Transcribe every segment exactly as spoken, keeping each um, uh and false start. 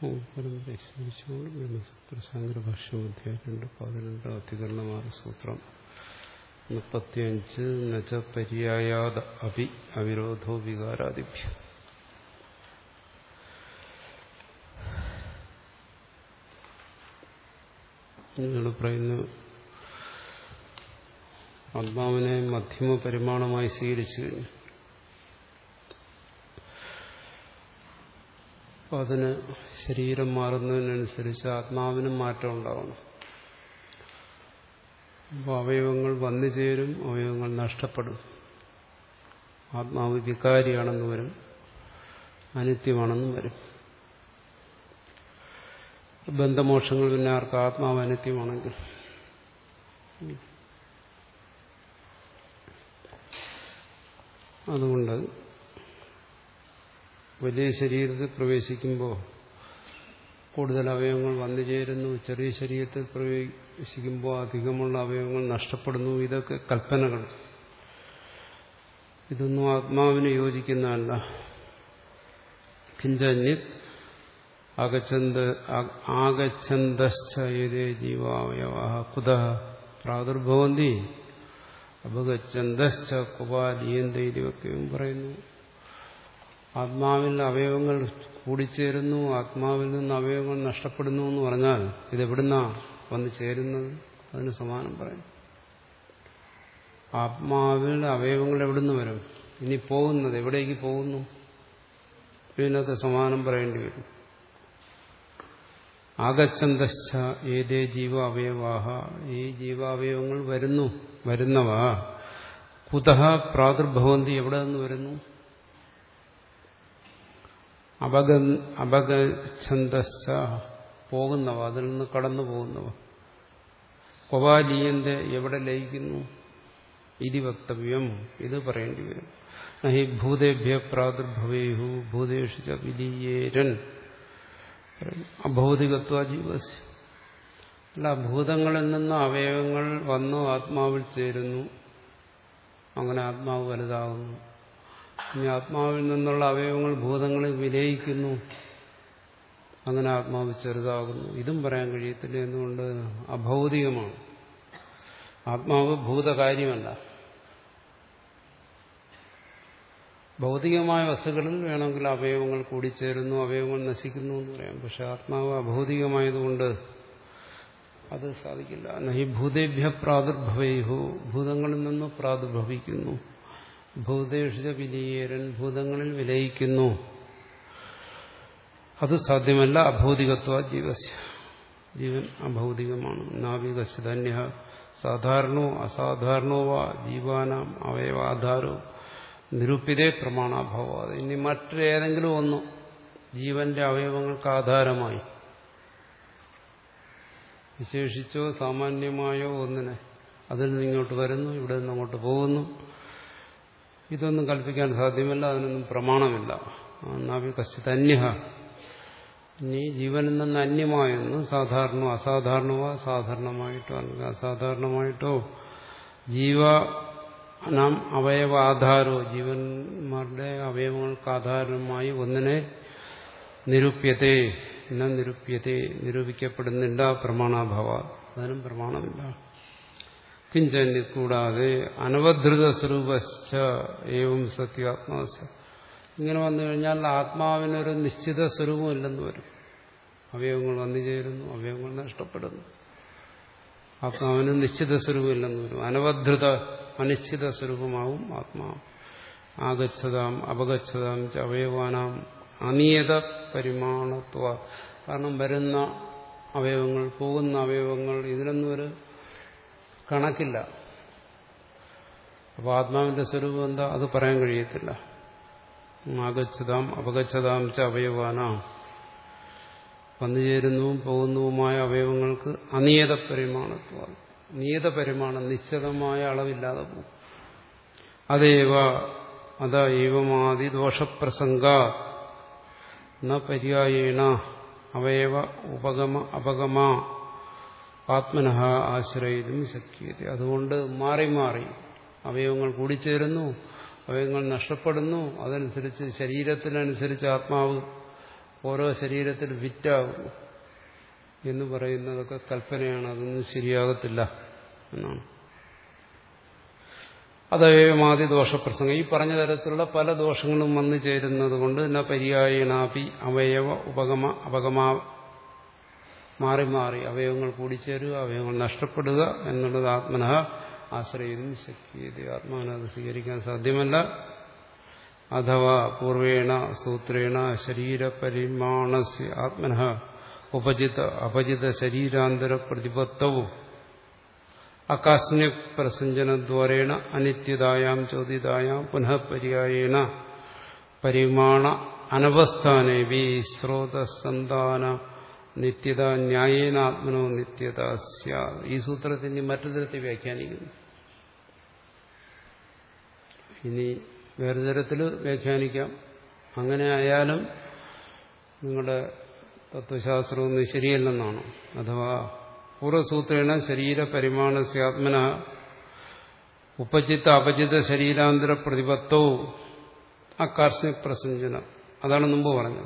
പരമ്പരയെ സ്മരിച്ചുകൊണ്ട് ബ്രഹ്മസൂത്ര ശങ്കരഭാഷ്യം അധ്യായം രണ്ട് പതിനെട്ട് അധികരണമാറ് സൂത്രം മുപ്പത്തിയഞ്ച് നച പര്യായാദ അഭി അവിരോധോ വികാരാദിഭ്യം. നിങ്ങൾ പറയുന്നു ആത്മാവിനെ മധ്യമ പരിമാണമായി സ്വീകരിച്ചു കഴിഞ്ഞു. അപ്പം അതിന് ശരീരം മാറുന്നതിനനുസരിച്ച് ആത്മാവിനും മാറ്റം ഉണ്ടാവണം. അപ്പോൾ അവയവങ്ങൾ വന്നു ചേരും, അവയവങ്ങൾ നഷ്ടപ്പെടും. ആത്മാവ് വികാരിയാണെന്ന് വരും, അനിത്യമാണെന്നും വരും. ബന്ധമോക്ഷങ്ങൾ പിന്നെ ആർക്ക് ആത്മാവ് അനിത്യമാണെങ്കിൽ അതുകൊണ്ട് വലിയ ശരീരത്തിൽ പ്രവേശിക്കുമ്പോൾ കൂടുതൽ അവയവങ്ങൾ വന്നു ചേരുന്നു, ചെറിയ ശരീരത്തിൽ പ്രവേശിക്കുമ്പോൾ അധികമുള്ള അവയവങ്ങൾ നഷ്ടപ്പെടുന്നു. ഇതൊക്കെ കൽപ്പനകൾ. ഇതൊന്നും ആത്മാവിന് യോജിക്കുന്നതല്ല. കിഞ്ചന്യത് ആഗച്ഛന്ത ആഗച്ഛന്തശ്ചയതേ ജീവാവയവഃ കുതഃ പ്രാദുർഭവന്തി അപഗച്ഛന്തശ്ച കുപാലീയന്തേ ഇതൊക്കെയും പറയുന്നു. ആത്മാവിൽ അവയവങ്ങൾ കൂടിച്ചേരുന്നു, ആത്മാവിൽ നിന്ന് അവയവങ്ങൾ നഷ്ടപ്പെടുന്നു എന്ന് പറഞ്ഞാൽ ഇതെവിടുന്നാ വന്ന് ചേരുന്നത്? അതിന് സമാനം പറയും. ആത്മാവിൽ അവയവങ്ങൾ എവിടുന്ന് വരും? ഇനി പോകുന്നത് എവിടേക്ക് പോകുന്നു? ഇതിനൊക്കെ സമാനം പറയേണ്ടി വരും. ആഗച്ഛന്തശ്ച ഏതേ ജീവാവയവാഹ, ഈ ജീവാവയവങ്ങൾ വരുന്നു, വരുന്നവ കുതഃ പ്രാദുർഭവന്തി, എവിടെ നിന്ന് വരുന്നു? അപഗ അപഗച്ഛന്തശ്ച പോകുന്നവ, അതിൽ നിന്ന് കടന്നു പോകുന്നവ. ക്വപാലീയന്റെ എവിടെ ലയിക്കുന്നു? ഇതി വക്തവ്യം, ഇത് പറയേണ്ടി വരും. നഹി ഭൂതേഭ്യ പ്രാദുർഭവേഹു ഭൂതേഷു ച വിലീയേരൻ അഭൗതികത്വ ജീവസ്. അല്ല, ഭൂതങ്ങളിൽ നിന്ന് അവയവങ്ങൾ വന്നു ആത്മാവിൽ ചേരുന്നു, അങ്ങനെ ആത്മാവ് വലുതാകുന്നു. ഇനി ആത്മാവിൽ നിന്നുള്ള അവയവങ്ങൾ ഭൂതങ്ങളിൽ വിലയിക്കുന്നു, അങ്ങനെ ആത്മാവ് ചെറുതാകുന്നു. ഇതും പറയാൻ കഴിയത്തില്ല. എന്തുകൊണ്ട്? അഭൗതികമാണ്. ആത്മാവ് ഭൂതകാര്യമല്ല. ഭൗതികമായ വസ്തുക്കളിൽ വേണമെങ്കിൽ അവയവങ്ങൾ കൂടിച്ചേരുന്നു, അവയവങ്ങൾ നശിക്കുന്നു എന്ന് പറയാം. പക്ഷെ ആത്മാവ് അഭൗതികമായതുകൊണ്ട് അത് സാധിക്കില്ല. നഹി ഭൂതേഭ്യ പ്രാദുർഭവേഹു, ഭൂതങ്ങളിൽ നിന്ന് പ്രാദുർഭവിക്കുന്നു. ഭൂതേഷ വിലീയരൻ, ഭൂതങ്ങളിൽ വിലയിക്കുന്നു. അത് സാധ്യമല്ല. അഭൗതികത്വ ജീവസ്യ, ജീവൻ അഭൗതികമാണ്. നാവികസ്യധന്യ സാധാരണോ അസാധാരണോ വാ ജീവാനാം അവയവാധാരോ നിരൂപിതേ പ്രമാണാഭാവം. ഇനി മറ്റേതെങ്കിലും ഒന്ന് ജീവന്റെ അവയവങ്ങൾക്ക് ആധാരമായി വിശേഷിച്ചോ സാമാന്യമായോ ഒന്നിനെ അതിൽ നിന്ന് ഇങ്ങോട്ട് വരുന്നു, ഇവിടെ നിന്ന് അങ്ങോട്ട് പോകുന്നു, ഇതൊന്നും കൽപ്പിക്കാൻ സാധ്യമല്ല. അതിനൊന്നും പ്രമാണമില്ല. നാവികസ്യധന്യ, ഇനി ജീവനിൽ നിന്ന് അന്യമായൊന്ന് സാധാരണോ അസാധാരണമോ, സാധാരണമായിട്ടോ അല്ലെങ്കിൽ അസാധാരണമായിട്ടോ ജീവ നാം അവയവാധാരോ, ജീവന്മാരുടെ അവയവങ്ങൾക്ക് ആധാരമായി ഒന്നിനെ നിരൂപ്യത്തെ ന നിരൂപ്യത്തെ, നിരൂപിക്കപ്പെടുന്നില്ല. പ്രമാണാഭാവ, അതിനും പ്രമാണമില്ല. കിഞ്ചന്യ, കൂടാതെ അനവധൃത സ്വരൂപശ്ച ഏവം സത്യാത്മാസ്യ, ഇങ്ങനെ വന്നു കഴിഞ്ഞാൽ ആത്മാവിനൊരു നിശ്ചിത സ്വരൂപമില്ലെന്ന് വരും. അവയവങ്ങൾ വന്നു ചേരുന്നു, അവയവങ്ങൾ നഷ്ടപ്പെടുന്നു. ആത്മാവിന് നിശ്ചിത സ്വരൂപമില്ലെന്ന് വരും. അനവധൃത അനിശ്ചിത സ്വരൂപമാവും ആത്മാവ്. ആഗച്ഛതാം അപഗച്ഛതാം ച അവയവാനാം അനിയത പരിമാണത്വ, കാരണം വരുന്ന അവയവങ്ങൾ പോകുന്ന അവയവങ്ങൾ ഇതിനൊന്നും ഒരു കണക്കില്ല. അപ്പോൾ ആത്മാവിന്റെ സ്വരൂപം എന്താ? അത് പറയാൻ കഴിയത്തില്ല. ആഗച്ഛതാം അപഗച്ഛതാം ച അവയവാനാം, വന്നുചേരുന്നതും പോകുന്നതുമായ അവയവങ്ങൾക്ക് അനിയത പരിമാണത്വം, നിയത പരിമാണം, നിശ്ചിതമായ അളവില്ലാതെ പോകും. അതേവ അത ഏവമാദി ദോഷപ്രസംഗ ന പര്യായേണ അവയവ ഉപഗമ അപഗമ ആത്മനഃ ആശ്രയിതും ശക്യത. അതുകൊണ്ട് മാറി മാറി അവയവങ്ങൾ കൂടിച്ചേരുന്നു, അവയവങ്ങൾ നഷ്ടപ്പെടുന്നു. അതനുസരിച്ച് ശരീരത്തിനനുസരിച്ച് ആത്മാവ് ഓരോ ശരീരത്തിൽ വിറ്റാകുന്നു എന്ന് പറയുന്നതൊക്കെ കൽപ്പനയാണ്. അതൊന്നും ശരിയാകത്തില്ല എന്നാണ്. അതേമാതി ദോഷപ്രസംഗം ഈ പറഞ്ഞ തരത്തിലുള്ള പല ദോഷങ്ങളും വന്നു ചേരുന്നത് കൊണ്ട് ന പര്യായണാപി അവയവ ഉപഗമ അപഗമാ മാറി മാറി അവയവങ്ങൾ കൂടിച്ചേരുക, അവയവങ്ങൾ നഷ്ടപ്പെടുക എന്നുള്ളത് ആത്മനഃ ആശ്രയിക്കും ശക്തിയത്. ആത്മാവിനത് സ്വീകരിക്കാൻ സാധ്യമല്ല. അഥവാ പൂർവേണ സൂത്രേണ ശരീരപരിമാണസ്യ ആത്മനഃ ഉപജിത അപജിത ശരീരാന്തര പ്രതിപത്തവും അകാസ്മിക പ്രസഞ്ജനദ്വാരേണ അനിത്യതായാം ചോദിതായാം പുനഃ പര്യായേണ പരിമാണ അനവസ്ഥാനേവി സ്രോതസന്താന നിത്യത ന്യായേന ആത്മനോ നിത്യത സ്യാത്. ഈ സൂത്രത്തിന് മറ്റു തരത്തിൽ വ്യാഖ്യാനിക്കുന്നു. ഇനി വേറെ തരത്തിൽ വ്യാഖ്യാനിക്കാം. അങ്ങനെ ആയാലും നിങ്ങളുടെ തത്വശാസ്ത്രമൊന്നും ശരിയല്ലെന്നാണ്. അഥവാ പൂർവസൂത്രേണ ശരീരപരിമാണസ്യാത്മന ഉപചിത്ത അപചിത ശരീരാന്തര പ്രതിപത്തവും അകാർഷിക പ്രസഞ്ജനം. അതാണ് മുമ്പ് പറഞ്ഞത്.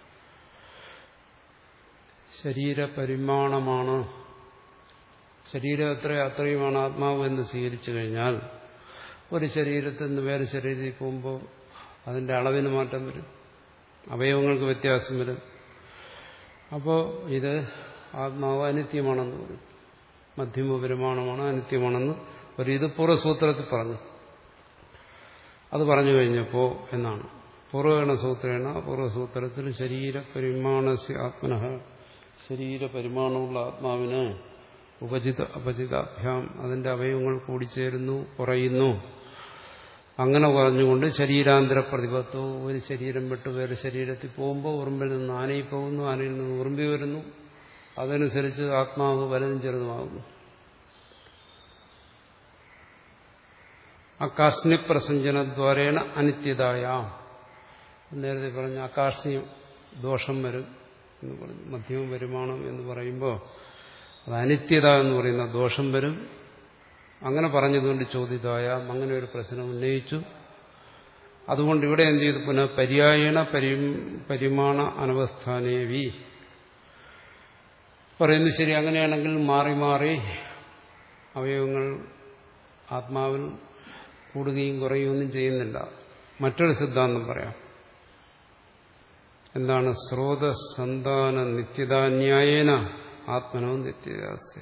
ശരീരപരിമാണമാണ്, ശരീരം എത്ര അത്രയുമാണ് ആത്മാവ് എന്ന് സ്വീകരിച്ചു കഴിഞ്ഞാൽ ഒരു ശരീരത്തിൽ നിന്ന് വേറെ ശരീരത്തിൽ പോകുമ്പോൾ അതിൻ്റെ അളവിന് മാറ്റം വരും, അവയവങ്ങൾക്ക് വ്യത്യാസം വരും. അപ്പോൾ ഇത് ആത്മാവ് അനിത്യമാണെന്ന് പറയും. മധ്യമ പരിമാണമാണ്, അനിത്യമാണെന്ന് ഒരു ഇത് പൂർവ്വസൂത്രത്തിൽ പറഞ്ഞു. അത് പറഞ്ഞു കഴിഞ്ഞപ്പോൾ എന്നാണ് പൂർവ്വഗണ സൂത്രേണ പൂർവ്വസൂത്രത്തിൽ ശരീരപരിമാണസ്യ ആത്മനഃ ശരീരപരിമാണമുള്ള ആത്മാവിന് ഉപചിത അപചിതാഭ്യാം അതിന്റെ അവയവങ്ങൾ കൂടിച്ചേരുന്നു, കുറയുന്നു. അങ്ങനെ പറഞ്ഞുകൊണ്ട് ശരീരാന്തര പ്രതിപത്തവും ഒരു ശരീരം വിട്ട് വേറെ ശരീരത്തിൽ പോകുമ്പോൾ ഉറുമ്പിൽ നിന്ന് ആനയിൽ പോകുന്നു, ആനയിൽ നിന്ന് ഉറുമ്പി വരുന്നു. അതനുസരിച്ച് ആത്മാവ് വലുതും ചെറുതുമാകുന്നു. അകാർഷ്ണ്യ പ്രസഞ്ജനദ്വാരേണ അനിത്യതായ നേരത്തെ പറഞ്ഞ അകാർഷ്ണ്യ ദോഷം വരും എന്ന് പറഞ്ഞു. മധ്യമ പരിമാണം എന്ന് പറയുമ്പോൾ അത് അനിത്യത എന്ന് പറയുന്ന ദോഷം വരും. അങ്ങനെ പറഞ്ഞതുകൊണ്ട് ചോദിതായ അങ്ങനെ ഒരു പ്രശ്നം ഉന്നയിച്ചു. അതുകൊണ്ട് ഇവിടെ എന്ത് ചെയ്തു? പുനഃ പര്യായണ പരിമാണ അനവസ്ഥാനേവി പറയുന്നു. ശരി, അങ്ങനെയാണെങ്കിൽ മാറി മാറി അവയവങ്ങൾ ആത്മാവിൽ കൂടുകയും കുറയുകയൊന്നും ചെയ്യുന്നില്ല. മറ്റൊരു സിദ്ധാന്തം പറയാം. എന്താണ്? സ്രോതസന്താന നിത്യതാന്യായേന ആത്മനോ നിത്യതാസ്യ.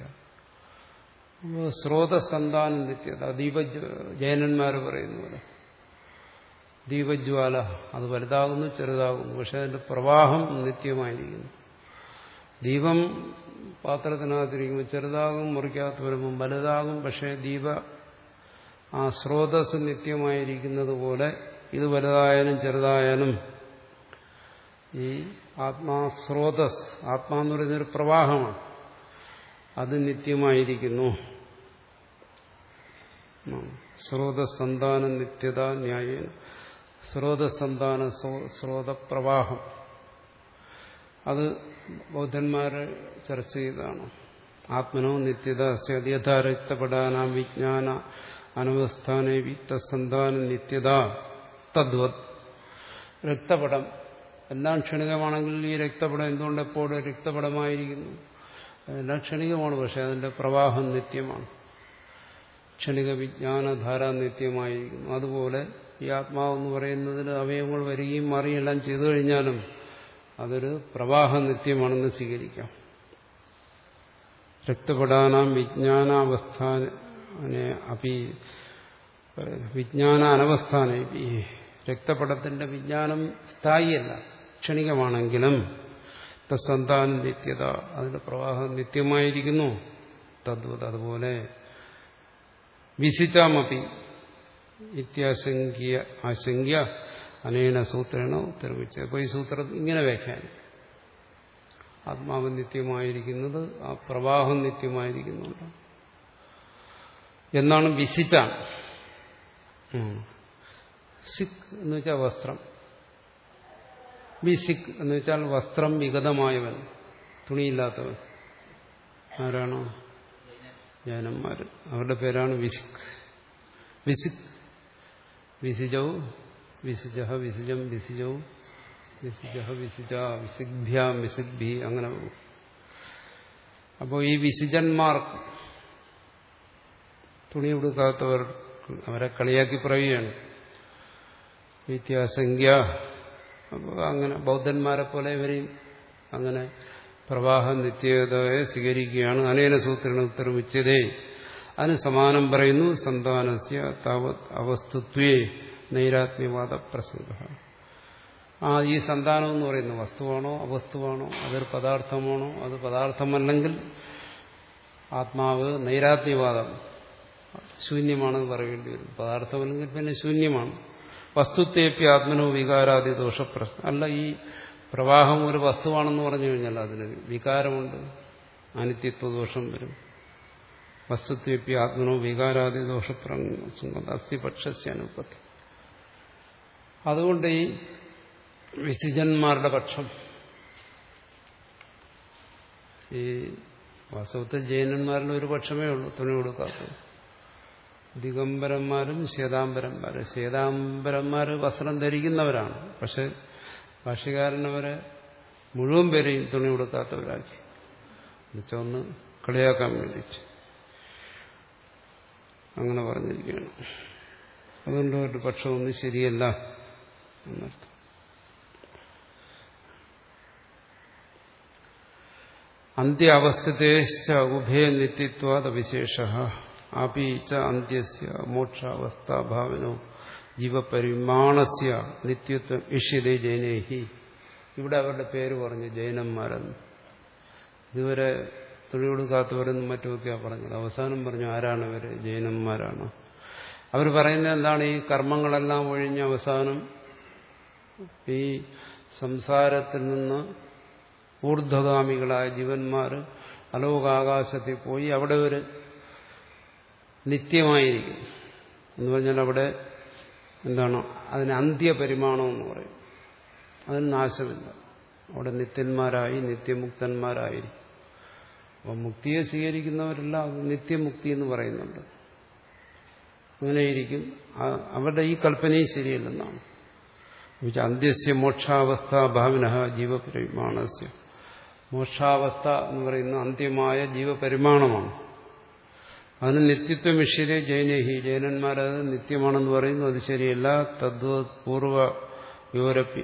സ്രോതസന്താന നിത്യത ദീപ ജൈനന്മാർ പറയുന്ന പോലെ ദീപജ്വാല അത് വലുതാകുന്നു, ചെറുതാകുന്നു, പക്ഷെ അതിന്റെ പ്രവാഹം നിത്യമായിരിക്കുന്നു. ദീപം പാത്രത്തിനകത്തിരിക്കുമ്പോൾ ചെറുതാകും, മുറിക്കകത്ത് വരുമ്പോൾ വലുതാകും. പക്ഷേ ദീപ ആ സ്രോതസ് നിത്യമായിരിക്കുന്നത് പോലെ ഇത് വലുതായാലും ചെറുതായാലും ഈ ആത്മാ സ്രോതസ്, ആത്മാന്ന് പറയുന്നൊരു പ്രവാഹമാണ്, അത് നിത്യമായിരിക്കുന്നു. സ്രോതസന്താന നിത്യത ന്യായേന സ്രോതസന്താന സ്രോതപ്രവാഹം അത് ബൗദ്ധന്മാരെ ചർച്ച ചെയ്തതാണ്. ആത്മനോ നിത്യത യഥാരക്തപടാനാം വിജ്ഞാന അനവസ്ഥാനേ വിത്തസന്താന നിത്യത തദ്വത്. രക്തപടം എല്ലാം ക്ഷണികമാണെങ്കിൽ ഈ രക്തപടം എന്തുകൊണ്ട് എപ്പോഴും രക്തപടമായിരിക്കുന്നു? എല്ലാം ക്ഷണികമാണ്, പക്ഷെ അതിന്റെ പ്രവാഹം നിത്യമാണ്. ക്ഷണിക വിജ്ഞാനധാര നിത്യമായിരിക്കുന്നു. അതുപോലെ ഈ ആത്മാവെന്ന് പറയുന്നതിന് അവയവങ്ങൾ വരികയും മാറുകയും എല്ലാം ചെയ്തു കഴിഞ്ഞാലും അതൊരു പ്രവാഹ നിത്യമാണെന്ന് സ്വീകരിക്കാം. രക്തപടാനാം വിജ്ഞാനാവസ്ഥാനെ അപി വിജ്ഞാന അനവസ്ഥാനെ രക്തപടത്തിന്റെ വിജ്ഞാനം സ്ഥായിയല്ല, ക്ഷണികമാണെങ്കിലും തസ്സന്താന നിത്യത അതിന്റെ പ്രവാഹം നിത്യമായിരിക്കുന്നു. തദ്വത് അതുപോലെ വിസിച്ചാമപി ഇത്യാശങ്ക്യ ആശങ്ക്യ അനേന സൂത്രേണ ഉത്തരവിച്ച. അപ്പോൾ ഈ സൂത്രം ഇങ്ങനെ വ്യാഖ്യാനിക്കും. ആത്മാവ് നിത്യമായിരിക്കുന്നത് ആ പ്രവാഹം നിത്യമായിരിക്കുന്നുണ്ട് എന്നാണ് വിസിച്ചാൻ. സിക് എന്ന് വെച്ചാൽ വസ്ത്രം, വിസിക് എന്ന് വെച്ചാൽ വസ്ത്രം വിഗതമായവൻ, തുണിയില്ലാത്തവൻ. ആരാണോ? ജൈനന്മാര്. അവരുടെ പേരാണ് വിസിക്. വിസിക് വിസിജവും വിസിജ വിസിജം വിസിജവും വിസിജ വിസിജ വിസിഗ്ഭ്യാം വിസിഗ്ഭി അങ്ങനെ പോകും. അപ്പോൾ ഈ വിസിജന്മാർക്ക് തുണി ഉടുക്കാത്തവർ അവരെ കളിയാക്കി പറയുകയാണ് വ്യത്യാസംഖ്യ. അപ്പോൾ അങ്ങനെ ബൗദ്ധന്മാരെ പോലെ ഇവരെയും അങ്ങനെ പ്രവാഹ നിത്യതയെ സ്വീകരിക്കുകയാണ്. അനേന സൂത്രേണ ഉത്തരം ഉച്ചതേ. അതിന് സമാനം പറയുന്നു സന്താനസ്യ താവത് അവസ്തുത്വേ നൈരാത്മ്യവാദ പ്രസംഗ. ആ ഈ സന്താനം എന്ന് പറയുന്ന വസ്തുവാണോ അവസ്തുവാണോ, അതൊരു പദാർത്ഥമാണോ, അത് പദാർത്ഥമല്ലെങ്കിൽ ആത്മാവ് നൈരാത്മ്യവാദം ശൂന്യമാണെന്ന് പറയേണ്ടി വരും. പദാർത്ഥമല്ലെങ്കിൽ പിന്നെ ശൂന്യമാണ്. വസ്തുത്വേപ്പി ആത്മനോ വികാരാദി ദോഷപ്രശ്നം. അല്ല, ഈ പ്രവാഹം ഒരു വസ്തുവാണെന്ന് പറഞ്ഞു കഴിഞ്ഞാൽ അതിന് വികാരമുണ്ട്, അനിത്യത്വ ദോഷം വരും. വസ്തുത്വേപ്പി ആത്മനോ വികാരാദി ദോഷപ്രശ്നം അസ്ഥിപക്ഷസ്യ അനുപത്തി. അതുകൊണ്ട് ഈ വിസിജന്മാരുടെ പക്ഷം, ഈ വാസ്തവത്തിൽ ജൈനന്മാരിൽ ഒരു പക്ഷമേ ഉള്ളൂ തുണി കൊടുക്കാത്തത്. ദിഗംബരന്മാരും ശ്വേതാംബരന്മാരും. ശ്വേതാംബരന്മാർ വസ്ത്രം ധരിക്കുന്നവരാണ്, പക്ഷെ ഭാഷ്യകാരനവരെ മുഴുവൻ പേരെയും തുണി കൊടുക്കാത്തവരാക്കി എന്നുവെച്ചാൽ ഒന്ന് കളിയാക്കാൻ വേണ്ടിയിട്ട് അങ്ങനെ പറഞ്ഞിരിക്കുകയാണ്. അതുകൊണ്ട് ഒരു പക്ഷമൊന്നും ശരിയല്ല എന്നർത്ഥം. അന്ത്യാവസ്ഥിതേശ്ച ഉഭയ നിത്യത്വാദ വിശേഷ അപി ച അന്ത്യസ്യ മോക്ഷാവസ്ഥാഭാവനോ ജീവപരിമാണസ്യ നിത്യത്വം ഇഷ്യതേ ജൈനേഹി. ഇവിടെ അവരുടെ പേര് പറഞ്ഞു ജൈനന്മാരെന്ന്. ഇതുവരെ തുണി കൊടുക്കാത്തവരെന്നും മറ്റുമൊക്കെയാണ് പറഞ്ഞത്. അവസാനം പറഞ്ഞു ആരാണ് ഇവർ? ജൈനന്മാരാണ്. അവർ പറയുന്നത് എന്താണ്? ഈ കർമ്മങ്ങളെല്ലാം ഒഴിഞ്ഞ അവസാനം ഈ സംസാരത്തിൽ നിന്ന് ഊർധ്വഗാമികളായ ജീവന്മാർ അലോകാകാശത്തിൽ പോയി അവിടെ ഒരു നിത്യമായിരിക്കും എന്ന് പറഞ്ഞാൽ അവിടെ എന്താണ്? അതിന് അന്ത്യപരിമാണം എന്ന് പറയും. അതിന് നാശമില്ല. അവിടെ നിത്യന്മാരായി നിത്യമുക്തന്മാരായിരിക്കും. അപ്പം മുക്തിയെ സ്വീകരിക്കുന്നവരെല്ലാം അത് നിത്യമുക്തി എന്ന് പറയുന്നുണ്ട്. അങ്ങനെയിരിക്കും. അവരുടെ ഈ കൽപ്പനയും ശരിയല്ലെന്നാണ്. അന്ത്യസ്യ മോക്ഷാവസ്ഥ ഭാവിന ജീവപരിമാണസ്യ. മോക്ഷാവസ്ഥ എന്ന് പറയുന്ന അന്ത്യമായ ജീവപരിമാണമാണ്. അതിന് നിത്യത്വം ഇഷ്യരെ ജൈനഹി. ജൈനന്മാരത് നിത്യമാണെന്ന് പറയുന്നു. അത് ശരിയല്ല. തദ്വത് പൂർവയോരപ്പി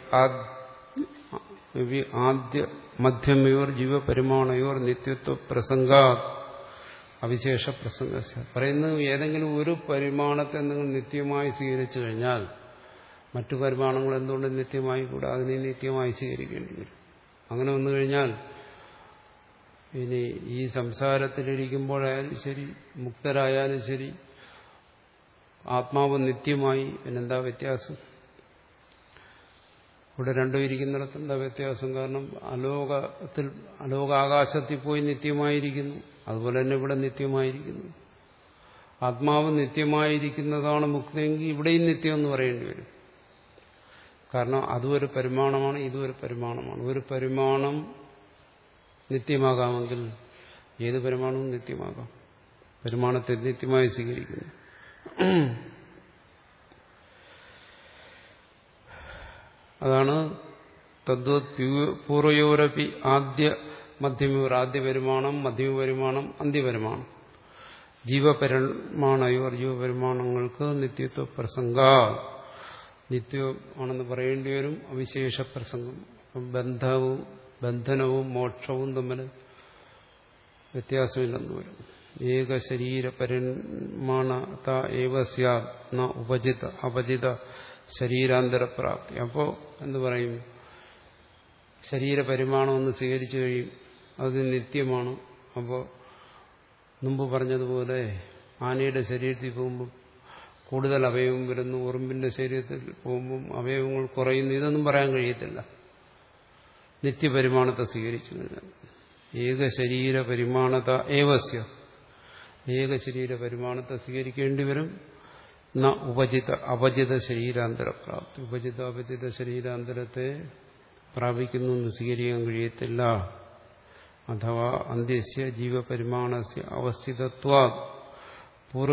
ആദ്യ മധ്യമയോർ ജീവപരിമാണയോർ നിത്യത്വ പ്രസംഗാ അവിശേഷ പ്രസംഗ. പറയുന്നത് ഏതെങ്കിലും ഒരു പരിമാണത്തെ നിങ്ങൾ നിത്യമായി സ്വീകരിച്ചു കഴിഞ്ഞാൽ മറ്റു പരിമാണങ്ങൾ എന്തുകൊണ്ട് നിത്യമായി കൂടാ? അതിനെ നിത്യമായി സ്വീകരിക്കേണ്ടി വരും. അങ്ങനെ വന്നു കഴിഞ്ഞാൽ ഇനി ഈ സംസാരത്തിലിരിക്കുമ്പോഴായാലും ശരി, മുക്തരായാലും ശരി, ആത്മാവ് നിത്യമായി. പിന്നെന്താ വ്യത്യാസം? ഇവിടെ രണ്ടും ഇരിക്കുന്നിടത്ത് എന്താ വ്യത്യാസം? കാരണം അലോകത്തിൽ അലോകാകാശത്തിൽ പോയി നിത്യമായിരിക്കുന്നു, അതുപോലെ തന്നെ ഇവിടെ നിത്യമായിരിക്കുന്നു. ആത്മാവ് നിത്യമായിരിക്കുന്നതാണ് മുക്തിയെങ്കിൽ ഇവിടെയും നിത്യം എന്ന് പറയേണ്ടി വരും. കാരണം അതും ഒരു പരിമാണമാണ്, ഇതും ഒരു പരിമാണമാണ്. ഒരു പരിമാണം നിത്യമാകാമെങ്കിൽ ഏത് പരിമാണവും നിത്യമാകാം. പരിമാണത്തെ നിത്യമായി സ്വീകരിക്കുന്നു. അതാണ് തദ്വത് പൂർവയോരപി ആദ്യ മധ്യമയോർ. ആദ്യ പരിമാണം, മധ്യമ പരിമാണം, അന്ത്യപരിമാണം. ജീവപരിമാണയോർ. ജീവപരിമാണങ്ങൾക്ക് നിത്യത്വ പ്രസംഗ. നിത്യമാണെന്ന് പറയേണ്ടി വരും. അവിശേഷ പ്രസംഗം. ബന്ധവും ബന്ധനവും മോക്ഷവും തമ്മിൽ വ്യത്യാസമില്ലെന്ന് വരും. ഏക ശരീര പരിമാണത ഏവ സ്യാത് ന ഉപജിത അപജിത ശരീരാന്തരപ്രാപ്തി. അപ്പോൾ എന്ത് പറയും? ശരീരപരിമാണം ഒന്ന് സ്വീകരിച്ചു കഴിയും, അത് നിത്യമാണ്. അപ്പോൾ മുമ്പ് പറഞ്ഞതുപോലെ ആനയുടെ ശരീരത്തിൽ പോകുമ്പോൾ കൂടുതൽ അവയവം വരുന്നു, ഉറുമ്പിന്റെ ശരീരത്തിൽ പോകുമ്പോൾ അവയവങ്ങൾ കുറയുന്നു. ഇതൊന്നും പറയാൻ കഴിയത്തില്ല നിത്യപരിമാണത്തെ സ്വീകരിച്ചു കഴിഞ്ഞാൽ. ഏക ശരീര പരിമാണത ഏവസ്യ. ഏക ശരീര പരിമാണത്തെ സ്വീകരിക്കേണ്ടി വരും. ന ഉപജിത അപജിത ശരീരാന്തരപ്രാപ്തി. ഉപജിത അപജിത ശരീരാന്തരത്തെ പ്രാപിക്കുന്നു എന്ന് സ്വീകരിക്കാൻ കഴിയത്തില്ല. അഥവാ അന്ത്യസ്യ ജീവപരിമാണസ്യ അവസ്ഥിതത്വാ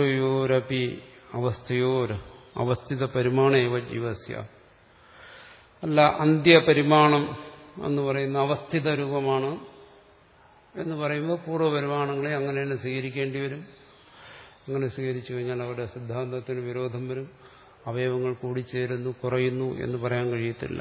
പൂർവയോരപി അവസ്ഥയോർ അവസ്ഥിത പരിമാണേവ ജീവസ്യ. അല്ല അന്ത്യപരിമാണം എന്ന് പറയുന്ന അവസ്ഥിത രൂപമാണ് എന്ന് പറയുമ്പോൾ പൂർവ്വപരിമാണങ്ങളെ അങ്ങനെ തന്നെ സ്വീകരിക്കേണ്ടി വരും. അങ്ങനെ സ്വീകരിച്ചു കഴിഞ്ഞാൽ അവരുടെ സിദ്ധാന്തത്തിന് വിരോധം വരും. അവയവങ്ങൾ കൂടിച്ചേരുന്നു, കുറയുന്നു എന്ന് പറയാൻ കഴിയത്തില്ല.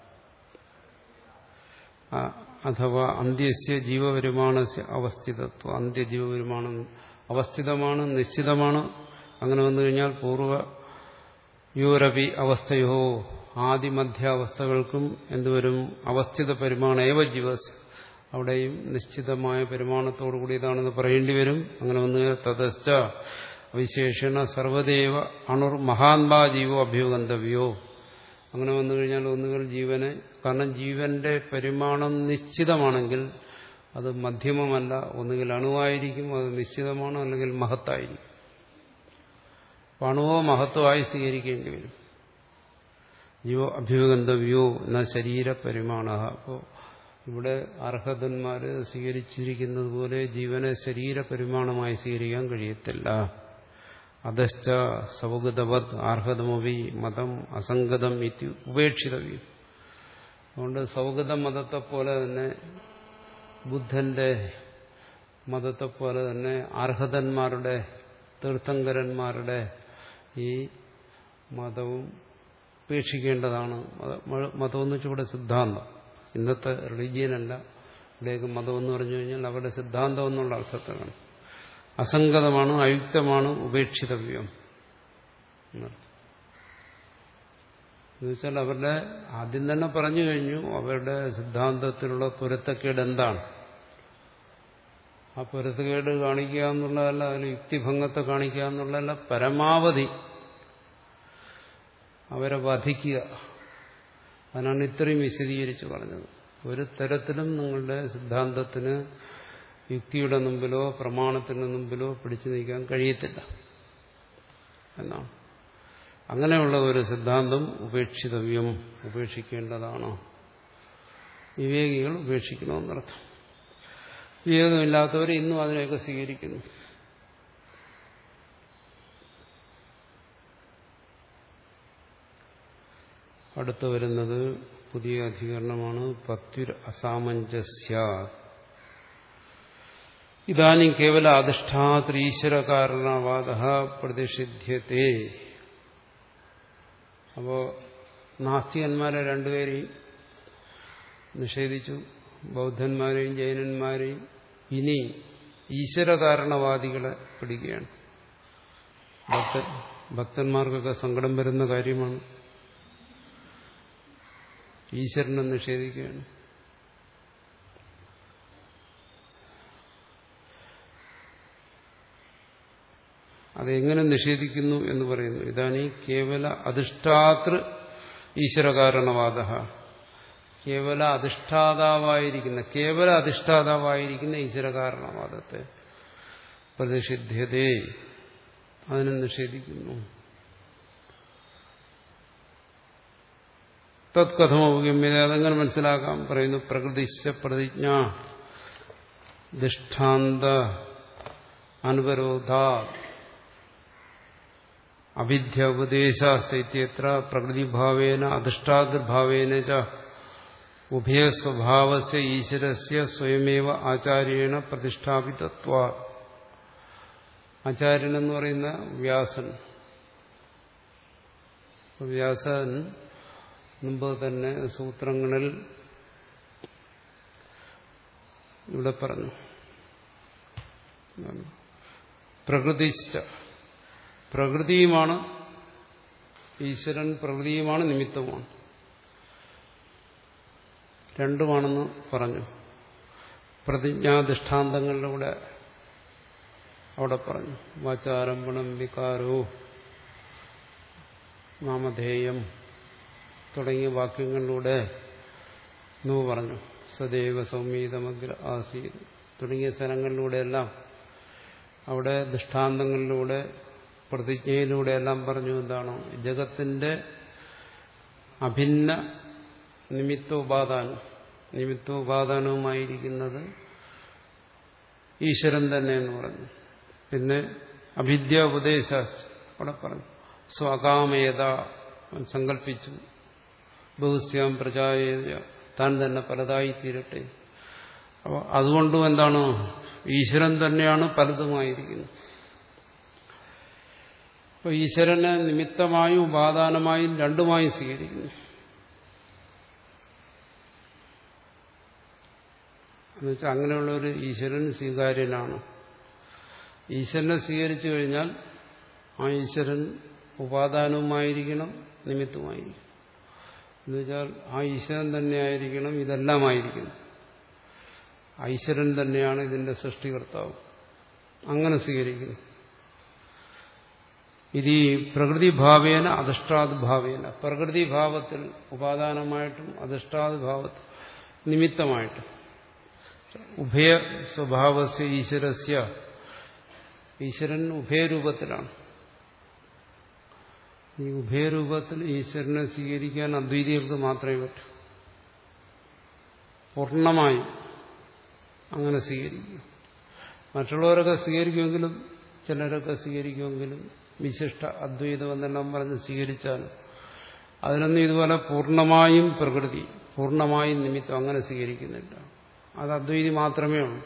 അഥവാ അന്ത്യസ്യ ജീവപരിമാണസ്യ അവസ്ഥിതത്വം, അന്ത്യജീവപരിമാണം അവസ്ഥിതമാണ്, നിശ്ചിതമാണ്. അങ്ങനെ വന്നു കഴിഞ്ഞാൽ പൂർവ്വ യൂരപി അവസ്ഥയോ ആദിമധ്യാവസ്ഥകൾക്കും എന്തുവരും? അവസ്ഥിത പരിമാണ ഏവ ജീവസ്, അവിടെയും നിശ്ചിതമായ പരിമാണത്തോടു കൂടിയതാണെന്ന് പറയേണ്ടി വരും. അങ്ങനെ വന്നു കഴിഞ്ഞാൽ തതശ്ച വിശേഷണ സർവദേവ അണുർ മഹാൻഭാ ജീവോ അഭ്യുഗന്തവ്യോ. അങ്ങനെ വന്നു കഴിഞ്ഞാൽ ഒന്നുകിൽ ജീവനെ, കാരണം ജീവന്റെ പരിമാണം നിശ്ചിതമാണെങ്കിൽ അത് മധ്യമമല്ല, ഒന്നുകിൽ അണുവായിരിക്കും, അത് നിശ്ചിതമാണ്, അല്ലെങ്കിൽ മഹത്തായിരിക്കും. അണുവോ മഹത്വമായി സ്വീകരിക്കേണ്ടി വരും. ജീവോ അഭ്യുഗന്തവ്യോ എന്ന ശരീരപരിമാണ. അപ്പോൾ ഇവിടെ അർഹതന്മാര് സ്വീകരിച്ചിരിക്കുന്നത് പോലെ ജീവനെ ശരീരപരിമാണമായി സ്വീകരിക്കാൻ കഴിയത്തില്ല. അധശ്ച സൗഗതവത് ആർഹതമവി മതം അസംഗതം ഇതി ഉപേക്ഷിതവ്യം. അതുകൊണ്ട് സൗഗത മതത്തെപ്പോലെ തന്നെ, ബുദ്ധന്റെ മതത്തെപ്പോലെ തന്നെ അർഹതന്മാരുടെ, തീർത്ഥങ്കരന്മാരുടെ ഈ മതവും ഉപേക്ഷിക്കേണ്ടതാണ്. മതമെന്ന് വെച്ചാൽ ഇവിടെ സിദ്ധാന്തം, ഇന്നത്തെ റിലീജിയനല്ല. ഇവിടേക്ക് മതമെന്ന് പറഞ്ഞു കഴിഞ്ഞാൽ അവരുടെ സിദ്ധാന്തം എന്നുള്ള അർത്ഥത്തിലാണ്. അസംഗതമാണ്, അയുക്തമാണ്, ഉപേക്ഷിതവ്യം എന്നുവെച്ചാൽ അവരുടെ ആദ്യം തന്നെ പറഞ്ഞു കഴിഞ്ഞു അവരുടെ സിദ്ധാന്തത്തിലുള്ള പൊരുത്തക്കേട് എന്താണ്. ആ പൊരുത്തക്കേട് കാണിക്കുക എന്നുള്ളതല്ല, അതിന് യുക്തിഭംഗത്തെ കാണിക്കുക എന്നുള്ളതല്ല, പരമാവധി അവരെ വധിക്കുക. അതിനാണ് ഇത്രയും വിശദീകരിച്ച് പറഞ്ഞത്. ഒരു തരത്തിലും നിങ്ങളുടെ സിദ്ധാന്തത്തിന് യുക്തിയുടെ മുമ്പിലോ പ്രമാണത്തിന് മുമ്പിലോ പിടിച്ചു നീക്കാൻ കഴിയത്തില്ല എന്നാണ്. അങ്ങനെയുള്ള ഒരു സിദ്ധാന്തം ഉപേക്ഷിതവ്യം, ഉപേക്ഷിക്കേണ്ടതാണ്. വിവേകികൾ ഉപേക്ഷിക്കണമെന്നർത്ഥം. വിവേകമില്ലാത്തവർ ഇന്നും അതിനെയൊക്കെ സ്വീകരിക്കുന്നു. അടുത്ത് വരുന്നത് പുതിയ അധികരണമാണ്. പത്യുർ അസാമഞ്ജസ്യ. ഇതാനും കേവല അധിഷ്ഠാതീശ്വര കാരണവാദ പ്രതിഷിധ്യത്തെ. അപ്പോ നാസ്തികന്മാരെ രണ്ടുപേരെയും നിഷേധിച്ചു, ബൗദ്ധന്മാരെയും ജൈനന്മാരെയും. ഇനി ഈശ്വരകാരണവാദികളെ പിടിക്കുകയാണ്. ഭക്തൻ ഭക്തന്മാർക്കൊക്കെ സങ്കടം വരുന്ന കാര്യമാണ്. ഈശ്വരനെ നിഷേധിക്കുകയാണ്. അതെങ്ങനെ നിഷേധിക്കുന്നു എന്ന് പറയുന്നു. ഇതാണ് ഈ കേവല അധിഷ്ഠാതൃ ഈശ്വരകാരണവാദ. കേവല അധിഷ്ഠാതാവായിരിക്കുന്ന കേവല അധിഷ്ഠാതാവായിരിക്കുന്ന ഈശ്വരകാരണവാദത്തെ പ്രതിഷിധ്യതേ, അതിനെ നിഷേധിക്കുന്നു. തത്കഥമൗഗമ്യത, അതെങ്ങനെ മനസ്സിലാക്കാം പറയുന്നു. പ്രകൃതിശ്ച പ്രതിജ്ഞ ദൃഷ്ടാന്ത അനുപരോധാ അവിദ്യ ഉപദേശാസ്ത്ര പ്രകൃതിഭാവേന അധിഷ്ഠാതൃഭാവേന ച ഉഭയസ്വഭാവസ്യ ഈശ്വരസ്യ സ്വയമേവ ആചാര്യേണ പ്രതിഷ്ഠാപിതത്വാ. ആചാര്യൻ എന്ന് പറയുന്ന വ്യാസൻ. വ്യാസൻ മുമ്പ് തന്നെ സൂത്രങ്ങളിൽ ഇവിടെ പറഞ്ഞു. പ്രകൃതിശ്ച, പ്രകൃതിയുമാണ് ഈശ്വരൻ, പ്രകൃതിയുമാണ് നിമിത്തമാണ്, രണ്ടുമാണെന്ന് പറഞ്ഞു. പ്രതിജ്ഞാദൃഷ്ടാന്തങ്ങളിലൂടെ അവിടെ പറഞ്ഞു. വാചാരംഭണം വികാരോ നാമധേയം തുടങ്ങിയ വാക്യങ്ങളിലൂടെ എന്ന് പറഞ്ഞു. സദൈവ സൗമീതമഗ്ര ആസീത് തുടങ്ങിയ സ്ഥലങ്ങളിലൂടെയെല്ലാം അവിടെ ദൃഷ്ടാന്തങ്ങളിലൂടെ പ്രതിജ്ഞയിലൂടെ എല്ലാം പറഞ്ഞു. എന്താണോ ജഗത്തിന്റെ അഭിന്ന നിമിത്തോപാദാനം, നിമിത്തോപാദാനവുമായിരിക്കുന്നത് ഈശ്വരൻ തന്നെ എന്ന് പറഞ്ഞു. പിന്നെ അവിദ്യ ഉപദേശ അവിടെ പറഞ്ഞു. സ്വകാമയത സങ്കല്പിച്ചു, ബഹുസ്യാം പ്രജായ താൻ തന്നെ പലതായി തീരട്ടെ. അപ്പോൾ അതുകൊണ്ടും എന്താണ്, ഈശ്വരൻ തന്നെയാണ് പലതുമായിരിക്കുന്നത്. അപ്പോൾ ഈശ്വരനെ നിമിത്തമായും ഉപാദാനമായും രണ്ടുമായും സ്വീകരിക്കുന്നു. എന്നുവെച്ചാൽ അങ്ങനെയുള്ള ഒരു ഈശ്വരൻ സ്വീകാര്യനാണ്. ഈശ്വരനെ സ്വീകരിച്ചു കഴിഞ്ഞാൽ ആ ഈശ്വരൻ ഉപാദാനവുമായിരിക്കണം, നിമിത്തമായിരിക്കണം. എന്നുവെച്ചാൽ ആ ഈശ്വരൻ തന്നെയായിരിക്കണം ഇതെല്ലാമായിരിക്കണം. ഈശ്വരൻ തന്നെയാണ് ഇതിന്റെ സൃഷ്ടികർത്താവ്. അങ്ങനെ സ്വീകരിക്കുന്നു. ഇത് പ്രകൃതിഭാവേന അധിഷ്ഠാതുഭാവേന, പ്രകൃതിഭാവത്തിൽ ഉപാദാനമായിട്ടും അധിഷ്ഠാതുഭാവത്തിൽ നിമിത്തമായിട്ടും. ഉഭയ സ്വഭാവസ്യ ഈശ്വരസ്യ, ഈശ്വരൻ ഉഭയരൂപത്തിലാണ്. ഈ ഉഭയരൂപത്തിൽ ഈശ്വരനെ സ്വീകരിക്കാൻ അദ്വൈതികൾക്ക് മാത്രമേ പറ്റൂ. പൂർണ്ണമായും അങ്ങനെ സ്വീകരിക്കും. മറ്റുള്ളവരൊക്കെ സ്വീകരിക്കുമെങ്കിലും ചിലരൊക്കെ സ്വീകരിക്കുമെങ്കിലും വിശിഷ്ട അദ്വൈതം എന്നെല്ലാം പറഞ്ഞ് സ്വീകരിച്ചാൽ അതിനൊന്നും ഇതുപോലെ പൂർണ്ണമായും പ്രകൃതി പൂർണ്ണമായും നിമിത്തം അങ്ങനെ സ്വീകരിക്കുന്നില്ല. അത് അദ്വൈതി മാത്രമേ ഉള്ളൂ.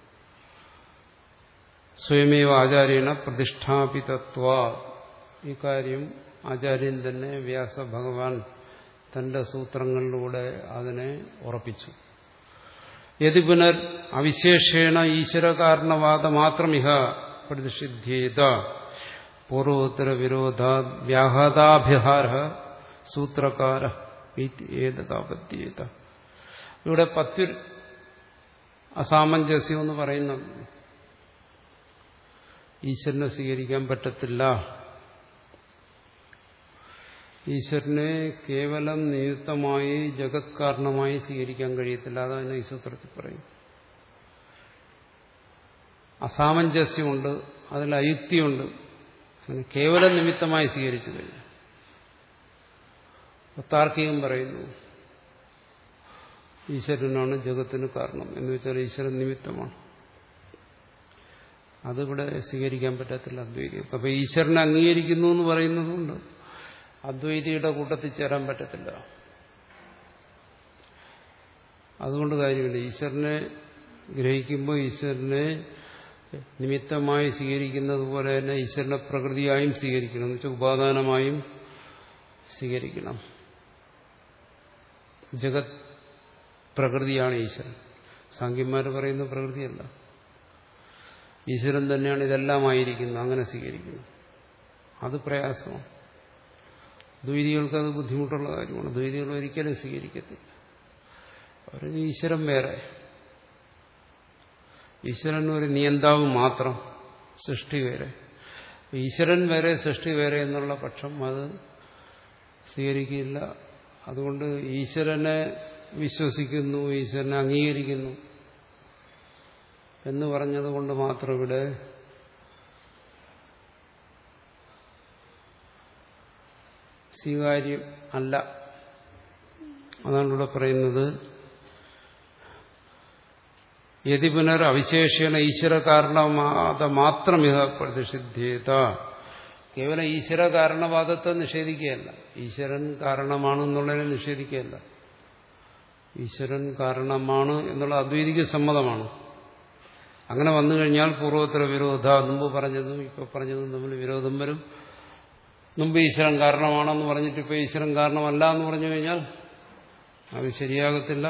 സ്വയമേവ ആചാര്യേണ പ്രതിഷ്ഠാപിതത്വ, ഈ കാര്യം ആചാര്യൻ തന്നെ വ്യാസ ഭഗവാൻ തന്റെ സൂത്രങ്ങളിലൂടെ അതിനെ ഉറപ്പിച്ചു. യതി പുനർ അവിശേഷേണ ഈശ്വരകാരണവാദ മാത്രമിഹ പ്രതിഷിധ്യേത പൂർവോത്തര വിരോധ വ്യാഹതാഭിഹാര സൂത്രകാര ഏതാപത്യേത. ഇവിടെ പത്യ അസാമഞ്ജസ്യം എന്ന് പറയുന്നത് ഈശ്വരനെ സ്വീകരിക്കാൻ പറ്റത്തില്ല. ഈശ്വരനെ കേവലം നിയുക്തമായി ജഗത് കാരണമായി സ്വീകരിക്കാൻ കഴിയത്തില്ല. അതാണ് ഈ സൂത്രത്തിൽ പറയും. അസാമഞ്ജസ്യമുണ്ട്, അതിൽ അയുക്തിയുണ്ട്. അങ്ങനെ കേവലം നിമിത്തമായി സ്വീകരിച്ചു കഴിഞ്ഞു. താർക്കികം പറയുന്നു ഈശ്വരനാണ് ജഗത്തിന് കാരണം എന്ന് വെച്ചാൽ ഈശ്വരൻ നിമിത്തമാണ്. അതിവിടെ സ്വീകരിക്കാൻ പറ്റത്തില്ല അദ്വൈതികൾക്ക്. അപ്പൊ ഈശ്വരനെ അംഗീകരിക്കുന്നു എന്ന് പറയുന്നതുകൊണ്ട് അദ്വൈതിയുടെ കൂട്ടത്തിൽ ചേരാൻ പറ്റത്തില്ല. അതുകൊണ്ട് കാര്യമില്ല. ഈശ്വരനെ ഗ്രഹിക്കുമ്പോൾ ഈശ്വരനെ നിമിത്തമായി സ്വീകരിക്കുന്നത് പോലെ തന്നെ ഈശ്വരനെ പ്രകൃതിയായും സ്വീകരിക്കണം. എന്ന് വെച്ചാൽ ഉപാദാനമായും സ്വീകരിക്കണം. ജഗത് പ്രകൃതിയാണ് ഈശ്വരൻ. സാങ്കേന്മാർ പറയുന്ന പ്രകൃതിയല്ല, ഈശ്വരൻ തന്നെയാണ് ഇതെല്ലാമായിരിക്കുന്നത്. അങ്ങനെ സ്വീകരിക്കുന്നു. അത് പ്രയാസമാണ്. ദ്വൈതികൾക്ക് അത് ബുദ്ധിമുട്ടുള്ള കാര്യമാണ്. ദ്വൈതികൾ ഒരിക്കലും സ്വീകരിക്കത്തില്ല. അവർ ഈശ്വരൻ വേറെ, ഈശ്വരൻ ഒരു നിയന്താവ് മാത്രം, സൃഷ്ടി വേറെ. ഈശ്വരൻ വേറെ സൃഷ്ടി വേറെ എന്നുള്ള പക്ഷം അത് സ്വീകരിക്കില്ല. അതുകൊണ്ട് ഈശ്വരനെ വിശ്വസിക്കുന്നു, ഈശ്വരനെ അംഗീകരിക്കുന്നു എന്ന് പറഞ്ഞതുകൊണ്ട് മാത്രം ഇവിടെ സ്വീകാര്യം അല്ല. അതാണ് ഇവിടെ പറയുന്നത്. യതി പുനർ അവിശേഷേണ ഈശ്വര കാരണവാദ മാത്രമിഹ പ്രതിഷിധ്യേത. കേവലം ഈശ്വര കാരണവാദത്തെ നിഷേധിക്കുകയല്ല, ഈശ്വരൻ കാരണമാണെന്നുള്ളതിനെ നിഷേധിക്കുകയല്ല. ഈശ്വരൻ കാരണമാണ് എന്നുള്ള അദ്വൈതിക്ക് സമ്മതമാണ്. അങ്ങനെ വന്നു കഴിഞ്ഞാൽ പൂർവോത്തര വിരോധ, മുമ്പ് പറഞ്ഞതും ഇപ്പൊ പറഞ്ഞതും തമ്മിൽ വിരോധം വരും. മുമ്പ് ഈശ്വരൻ കാരണമാണെന്ന് പറഞ്ഞിട്ട് ഇപ്പൊ ഈശ്വരൻ കാരണമല്ല എന്ന് പറഞ്ഞു കഴിഞ്ഞാൽ അത് ശരിയാകത്തില്ല.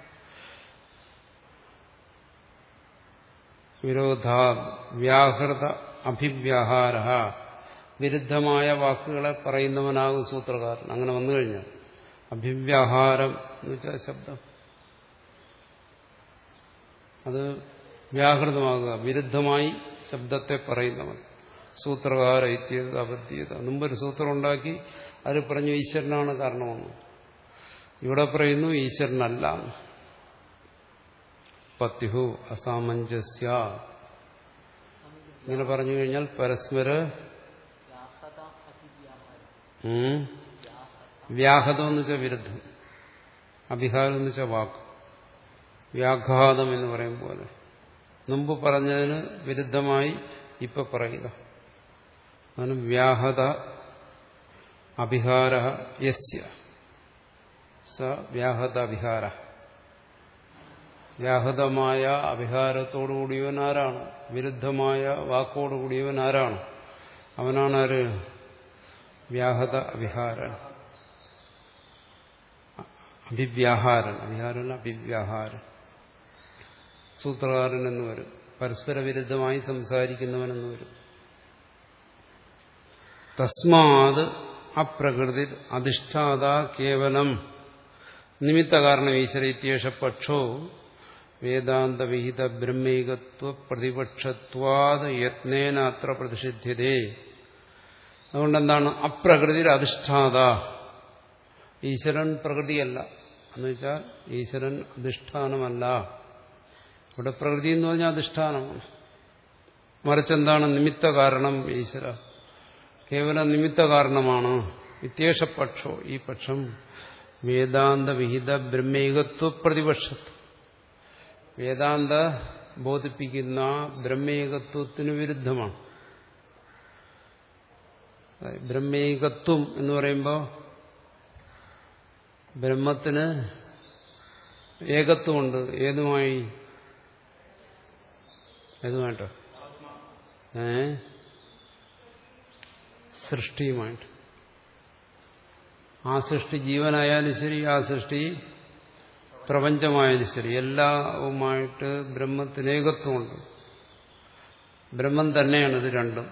വിരോധ വ്യാഹൃത അഭിവ്യാഹാര, വിരുദ്ധമായ വാക്കുകളെ പറയുന്നവനാകും സൂത്രകാരൻ. അങ്ങനെ വന്നു കഴിഞ്ഞാൽ അഭിവ്യാഹാരം എന്ന് വെച്ചാൽ ശബ്ദം, അത് വ്യാഹൃതമാകുക, വിരുദ്ധമായി ശബ്ദത്തെ പറയുന്നവൻ സൂത്രകാര ഇത്യേത അബദ്ധ്യത. മുമ്പൊരു സൂത്രം ഉണ്ടാക്കി അതിൽ പറഞ്ഞു ഈശ്വരനാണ് കാരണമെന്ന്. ഇവിടെ പറയുന്നു ഈശ്വരനല്ല. പത്യുഹു അസാമഞ്ജസ്യ. ഇങ്ങനെ പറഞ്ഞു കഴിഞ്ഞാൽ പരസ്പര വ്യാഹതം എന്ന് വെച്ചാൽ വിരുദ്ധം, അഭിഹാരം എന്ന് വെച്ചാൽ വാക്ക്, വ്യാഘാതം എന്ന് പറയും പോലെ മുമ്പ് പറഞ്ഞതിന് വിരുദ്ധമായി ഇപ്പൊ പറയുക. അതിന് വ്യാഹത അഭിഹാര യസ്യ. സ വ്യാഹത വിഹാര. വ്യാഹതമായ അവിഹാരത്തോടുകൂടിയവൻ ആരാണ്? വിരുദ്ധമായ വാക്കോടുകൂടിയവൻ ആരാണ്? അവനാണ് ആര്? വ്യാഹത അവിഹാരൻ, അഭിവ്യാഹാരൻ. അവിഹാരൻ അഭിവ്യാഹാരൻ. സൂത്രകാരൻ എന്ന് വരും. പരസ്പര വിരുദ്ധമായി സംസാരിക്കുന്നവനെന്ന് വരും. തസ്മാത് അപ്രകൃതി അധിഷ്ഠാത കേവലം നിമിത്തകാരണം ഈശ്വര ഇത്യേഷ പക്ഷോ വേദാന്ത വിഹിത ബ്രഹ്മൈകത്വ പ്രതിപക്ഷത്വാത് യത്നേന അത്ര പ്രതിഷിധ്യതേ. അതുകൊണ്ടെന്താണ്? അപ്രകൃതി അധിഷ്ഠാത. ഈശ്വരൻ പ്രകൃതിയല്ല എന്നുവെച്ചാൽ ഈശ്വരൻ അധിഷ്ഠാനമല്ല. ഇവിടെ പ്രകൃതി എന്ന് പറഞ്ഞാൽ അധിഷ്ഠാനമാണ്. മറിച്ചെന്താണ്? നിമിത്ത കാരണം ഈശ്വര കേവലം നിമിത്ത കാരണമാണ്. ഇത്യേഷ പക്ഷോ, ഈ പക്ഷം വേദാന്ത വിഹിത ബ്രഹ്മൈകത്വ പ്രതിപക്ഷത്വം, വേദാന്ത ബോധിപ്പിക്കുന്ന ബ്രഹ്മൈകത്വത്തിന് വിരുദ്ധമാണ്. ബ്രഹ്മൈകത്വം എന്ന് പറയുമ്പോൾ ബ്രഹ്മത്തിന് ഏകത്വമുണ്ട്. ഏതുമായി? ഏതുമായിട്ടോ? ഏ സൃഷ്ടിയുമായിട്ട്. ആ സൃഷ്ടി ജീവനായാലും ശരി, ആ സൃഷ്ടി പ്രപഞ്ചമായാലും ശരി, എല്ലാവുമായിട്ട് ബ്രഹ്മത്തിന് ഏകത്വമുണ്ട്. ബ്രഹ്മം തന്നെയാണ് ഇത് രണ്ടും.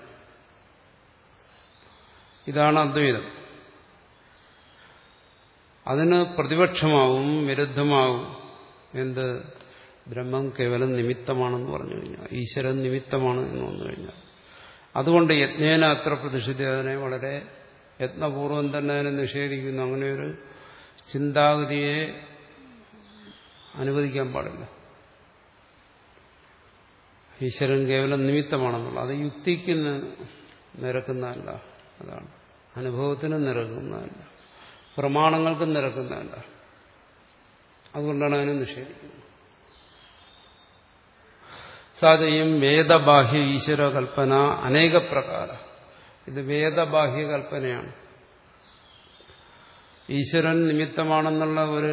ഇതാണ് അദ്വൈതം. അതിന് പ്രതിപക്ഷമാവും, വിരുദ്ധമാവും. എന്ത്? ബ്രഹ്മം കേവലം നിമിത്തമാണെന്ന് പറഞ്ഞു കഴിഞ്ഞാൽ, ഈശ്വരൻ നിമിത്തമാണ് എന്ന് വന്നു കഴിഞ്ഞാൽ, അതുകൊണ്ട് യജ്ഞേന അത്ര പ്രതിഷ്ഠിത, അതിനെ വളരെ യത്നപൂർവം തന്നെ അതിനെ നിഷേധിക്കുന്നു. അങ്ങനെ ഒരു ചിന്താഗതിയെ അനുവദിക്കാൻ പാടില്ല. ഈശ്വരൻ കേവലം നിമിത്തമാണെന്നുള്ള അത് യുക്തിക്ക് നിരക്കുന്നതല്ല. അതാണ് അനുഭവത്തിന് നിരക്കുന്നതല്ല, പ്രമാണങ്ങൾക്കും നിരക്കുന്നതല്ല. അതുകൊണ്ടാണ് അതിനെ നിഷേധിക്കുന്നത്. സാധയും വേദബാഹ്യ ഈശ്വര കൽപ്പന അനേക പ്രകാര. ഇത് വേദബാഹ്യ കൽപ്പനയാണ്. ഈശ്വരൻ നിമിത്തമാണെന്നുള്ള ഒരു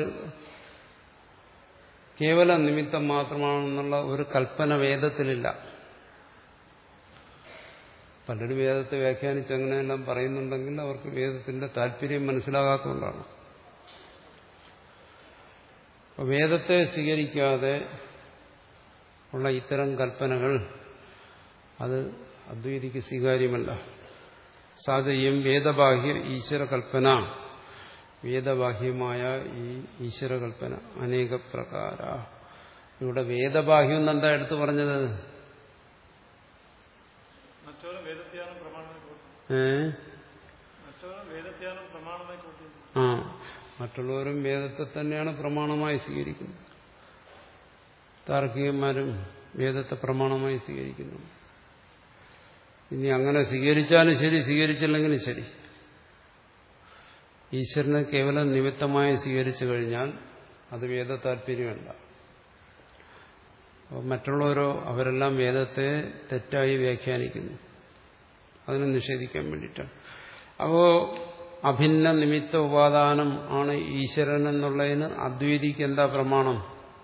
കേവല നിമിത്തം മാത്രമാണെന്നുള്ള ഒരു കൽപ്പന വേദത്തിലില്ല. പലരും വേദത്തെ വ്യാഖ്യാനിച്ച് അങ്ങനെയെല്ലാം പറയുന്നുണ്ടെങ്കിൽ അവർക്ക് വേദത്തിന്റെ താല്പര്യം മനസ്സിലാകാത്തതുകൊണ്ടാണ്. അപ്പോൾ വേദത്തെ സ്വീകരിക്കാതെ ഉള്ള ഇത്തരം കൽപ്പനകൾ അത് അദ്വൈതിക്ക് സ്വീകാര്യമല്ല. സാധയും വേദബാഹ്യ ഈശ്വര കൽപ്പന, വേദബാഹ്യമായ ഈ ഈശ്വര കൽപ്പന അനേക പ്രകാര. ഇവിടെ വേദബാഹ്യം എന്നെന്താ എടുത്തു പറഞ്ഞത്? ഏ ആ മറ്റുള്ളവരും വേദത്തെ തന്നെയാണ് പ്രമാണമായി സ്വീകരിക്കുന്നത്. താർക്കികന്മാരും വേദത്തെ പ്രമാണമായി സ്വീകരിക്കുന്നു. ഇനി അങ്ങനെ സ്വീകരിച്ചാലും ശരി, സ്വീകരിച്ചില്ലെങ്കിലും ശരി, ഈശ്വരനെ കേവലം നിമിത്തമായി സ്വീകരിച്ചു കഴിഞ്ഞാൽ അത് വേദ താല്പര്യമല്ല. മറ്റുള്ളവരോ അവരെല്ലാം വേദത്തെ തെറ്റായി വ്യാഖ്യാനിക്കുന്നു. അതിനെ നിഷേധിക്കാൻ വേണ്ടിയിട്ടാണ്. അപ്പോൾ അഭിന്ന നിമിത്ത ഉപാദാനം ആണ് ഈശ്വരൻ എന്നുള്ളതിന് അദ്വൈതിക്ക് എന്താ പ്രമാണം?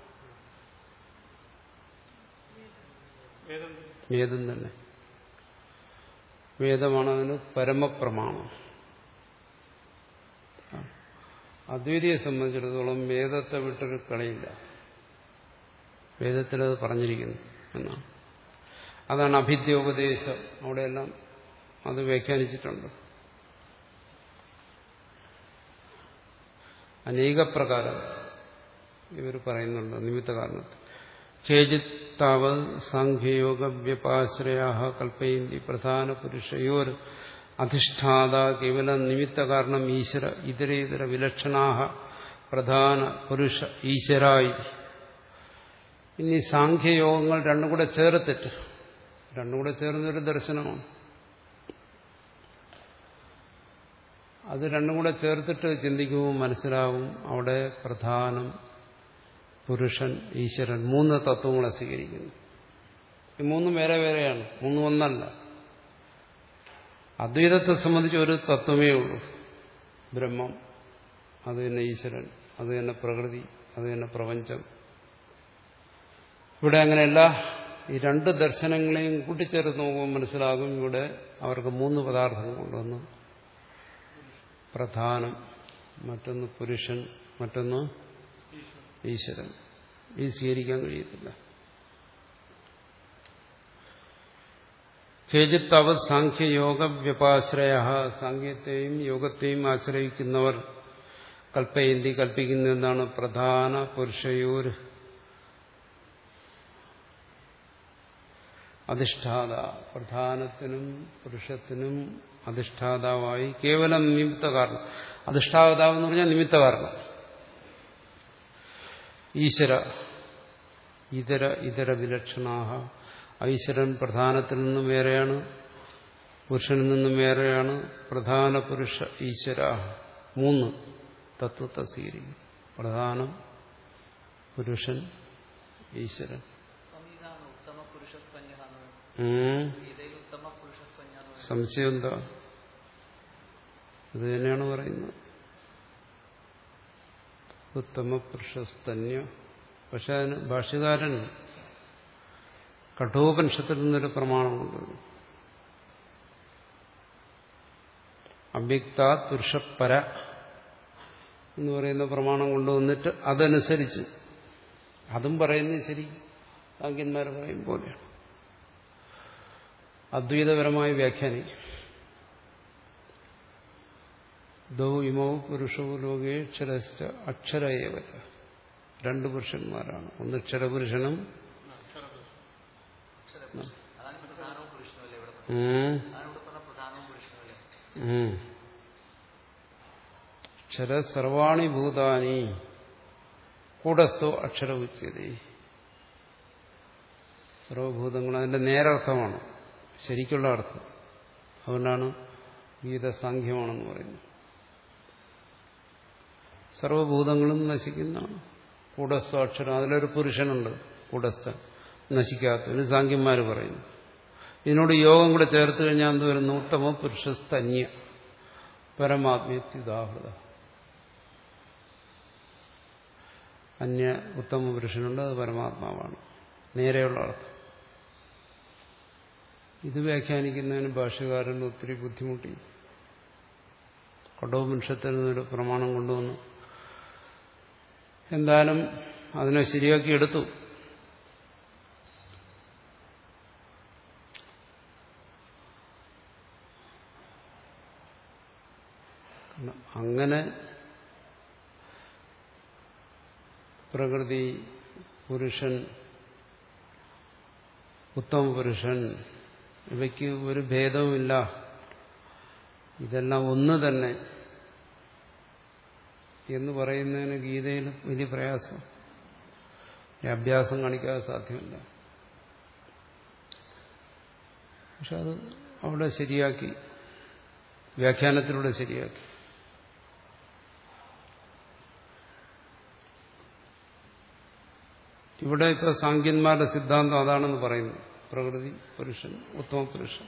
വേദം തന്നെ. വേദമാണ് അതിന് പരമപ്രമാണം. അദ്വൈതിയെ സംബന്ധിച്ചിടത്തോളം വേദത്തെ വിട്ടൊരു കളിയില്ല. വേദത്തിലത് പറഞ്ഞിരിക്കുന്നു എന്നാണ്. അതാണ് അഭിദ്യോപദേശം. അവിടെയെല്ലാം അത് വ്യാഖ്യാനിച്ചിട്ടുണ്ട്. അനേക പ്രകാരം ഇവർ പറയുന്നുണ്ട് നിമിത്ത കാരണത്തിൽ. കേജിത്താവ് സാഖ്യയോഗ വ്യപാശ്രയ കൽപ്പയന്തി പ്രധാന പുരുഷയോർ അധിഷ്ഠാത കേവല നിമിത്ത കാരണം ഈശ്വര ഇതരേതര വിലക്ഷണാഹ പ്രധാന പുരുഷ ഈശ്വരായി. ഇനി സാഖ്യയോഗങ്ങൾ രണ്ടും കൂടെ ചേർത്തിട്ട്, രണ്ടും കൂടെ ചേർന്നൊരു ദർശനമാണ്. അത് രണ്ടും കൂടെ ചേർത്തിട്ട് ചിന്തിക്കുമ്പോൾ മനസ്സിലാവും അവിടെ പ്രധാനം പുരുഷൻ ഈശ്വരൻ മൂന്ന് തത്വങ്ങളെ സ്വീകരിക്കുന്നു. ഈ മൂന്നും വേറെ വേറെയാണ്, മൂന്നും ഒന്നല്ല. അദ്വൈതത്തെ സംബന്ധിച്ച് ഒരു തത്വമേ ഉള്ളൂ, ബ്രഹ്മം, അത് തന്നെ ഈശ്വരൻ. അത് തന്നെ പ്രകൃതി, അത് തന്നെ പ്രപഞ്ചം. ഇവിടെ അങ്ങനെയല്ല. ഈ രണ്ട് ദർശനങ്ങളെയും കൂട്ടിച്ചേർത്ത് നോക്കുമ്പോൾ മനസ്സിലാകും ഇവിടെ അവർക്ക് മൂന്ന് പദാർത്ഥങ്ങളുണ്ട്. ഒന്ന് പ്രധാനം, മറ്റൊന്ന് പുരുഷൻ, മറ്റൊന്ന് ഈശ്വരൻ. ഇത് സ്വീകരിക്കാൻ കഴിയത്തില്ല. കേജിത്താവത് സാഖ്യയോഗ വ്യപാശ്രയ, സാഖ്യത്തെയും യോഗത്തെയും ആശ്രയിക്കുന്നവർ കൽപ്പയന്തി കൽപ്പിക്കുന്ന എന്താണ്? പ്രധാന പുരുഷയോർ അധിഷ്ഠാത, പ്രധാനത്തിനും പുരുഷത്തിനും അധിഷ്ഠാതാവായി കേവലം നിമിത്ത കാരണം. അധിഷ്ഠാതാവ് എന്ന് പറഞ്ഞാൽ നിമിത്ത കാരണം. ഈശ്വര ഇതര ഇതര വിലക്ഷണാഹ, ഈശ്വരൻ പ്രധാനത്തിൽ നിന്നും വേറെയാണ്, പുരുഷനിൽ നിന്നും വേറെയാണ്. പ്രധാന പുരുഷ ഈശ്വര മൂന്ന് തത്വത്തെ സ്വീകരിക്കും. പ്രധാനം, പുരുഷൻ, ഈശ്വരൻ. സംശയം എന്താ? ഇത് തന്നെയാണ് പറയുന്നത്, ഉത്തമ പുരുഷസ്തന്യ. പക്ഷെ അതിന് ഭാഷ്യകാരൻ കഠോപനിഷത്തിൽ നിന്നൊരു പ്രമാണമുണ്ട്. അവ്യക്താ പുരുഷപ്പര എന്ന് പറയുന്ന പ്രമാണം കൊണ്ടുവന്നിട്ട് അതനുസരിച്ച് അതും പറയുന്നത് ശരി സാഖ്യന്മാർ പറയും പോലെയാണ്. അദ്വൈതപരമായി വ്യാഖ്യാനിക്കും. ദൗ ഇമൗ പുരുഷോ ലോകേ അക്ഷരശ്ച അക്ഷര ഏവച. രണ്ട് പുരുഷന്മാരാണ്. ഒന്ന് ക്ഷരപുരുഷനും ക്ഷര സർവാണി ഭൂതാനി കൂടസ്ഥോ അക്ഷര ഉച്യതേ. സർവഭൂതങ്ങൾ അതിന്റെ നേരർത്ഥമാണ്, ശരിക്കുള്ള അർത്ഥം. അതുകൊണ്ടാണ് ഗീത സാഖ്യമാണെന്ന് പറയുന്നത്. സർവഭൂതങ്ങളും നശിക്കുന്നതാണ്. കൂടസ്ഥ അക്ഷരം, അതിലൊരു പുരുഷനുണ്ട് കൂടസ്ഥൻ, നശിക്കാത്തതിന് സാഖ്യന്മാർ പറയുന്നു. ഇതിനോട് യോഗം കൂടെ ചേർത്ത് കഴിഞ്ഞാൽ എന്ത് വരുന്നു? ഉത്തമ പുരുഷസ്തന്യ പരമാത്മ്യത്യുദാഹൃത. അന്യ ഉത്തമ പുരുഷനുണ്ട്, അത് പരമാത്മാവാണ്. നേരെയുള്ള അർത്ഥം. ഇത് വ്യാഖ്യാനിക്കുന്നതിന് ഭാഷ്യകാരൻ ഒത്തിരി ബുദ്ധിമുട്ടി. കഠോപനിഷത്തിൽ നിന്നൊരു പ്രമാണം കൊണ്ടുവന്നു. എന്തായാലും അതിനെ ശരിയാക്കി എടുത്തു. അങ്ങനെ പ്രകൃതി, പുരുഷൻ, ഉത്തമ പുരുഷൻ ഇവയ്ക്ക് ഒരു ഭേദവുമില്ല, ഇതെല്ലാം ഒന്ന് തന്നെ എന്ന് പറയുന്നതിന് ഗീതയിൽ വലിയ പ്രയാസം. അഭ്യാസം കാണിക്കാതെ സാധ്യമല്ല. പക്ഷെ അത് അവിടെ ശരിയാക്കി, വ്യാഖ്യാനത്തിലൂടെ ശരിയാക്കി. ഇവിടെ ഇപ്പൊ സാഖ്യന്മാരുടെ സിദ്ധാന്തം അതാണെന്ന് പറയുന്നു. പ്രകൃതി, പുരുഷൻ, ഉത്തമ പുരുഷൻ.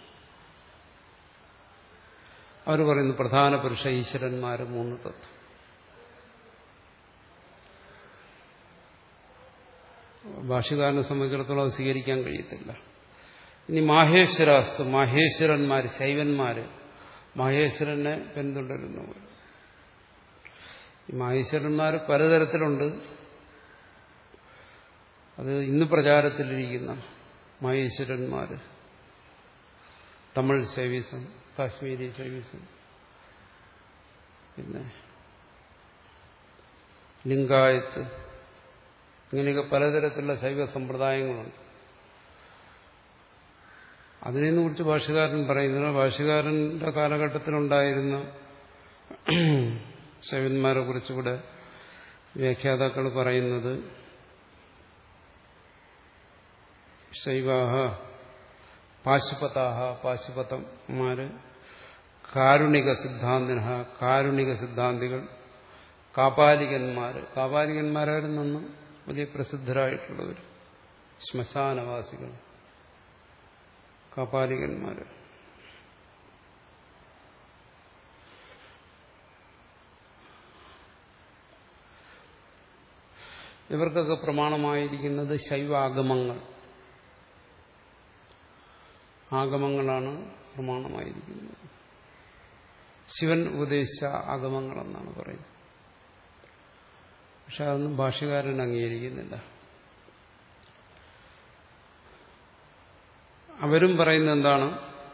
അവർ പറയുന്നു പ്രധാന പുരുഷ ഈശ്വരന്മാര് മൂന്ന് തത്വം. ഭാഷ്യകാരനെ സംബന്ധിച്ചിടത്തോളം അത് സ്വീകരിക്കാൻ കഴിയത്തില്ല. ഇനി മാഹേശ്വരാസ്തു, മാഹേശ്വരന്മാര്, ശൈവന്മാര് മഹേശ്വരനെ പിന്തുടരുന്നു. ഈ മാഹേശ്വരന്മാർ പലതരത്തിലുണ്ട്. അത് ഇന്ന് പ്രചാരത്തിലിരിക്കുന്ന മഹേശ്വരന്മാര്, തമിഴ് ശൈവിസം, കാശ്മീരി ശൈവിസം, പിന്നെ ലിംഗായത്ത്, ഇങ്ങനെയൊക്കെ പലതരത്തിലുള്ള ശൈവ സമ്പ്രദായങ്ങളുണ്ട്. അതിനെ കുറിച്ച് ഭാഷ്യകാരൻ പറയുന്നത്, ഭാഷ്യകാരന്റെ കാലഘട്ടത്തിലുണ്ടായിരുന്ന ശൈവന്മാരെ കുറിച്ചുകൂടെ വ്യാഖ്യാതാക്കൾ പറയുന്നത്, ശൈവാഹ പാശുപതാഹ, പാശുപതന്മാര് കാരുണിക സിദ്ധാന്തിന, കാരുണിക സിദ്ധാന്തികൾ, കാപാലികന്മാര്, കാപാലികന്മാരായിരുന്നു വലിയ പ്രസിദ്ധരായിട്ടുള്ളവർ, ശ്മശാനവാസികൾ, കാപാലികന്മാര്. ഇവർക്കൊക്കെ പ്രമാണമായിരിക്കുന്നത് ശൈവാഗമങ്ങൾ. ആഗമങ്ങളാണ് പ്രമാണമായിരിക്കുന്നത്. ശിവൻ ഉപദേശിച്ച ആഗമങ്ങളെന്നാണ് പറയുന്നത്. പക്ഷെ അതൊന്നും ഭാഷ്യകാരൻ അംഗീകരിക്കുന്നില്ല. അവരും പറയുന്നത് എന്താണ്?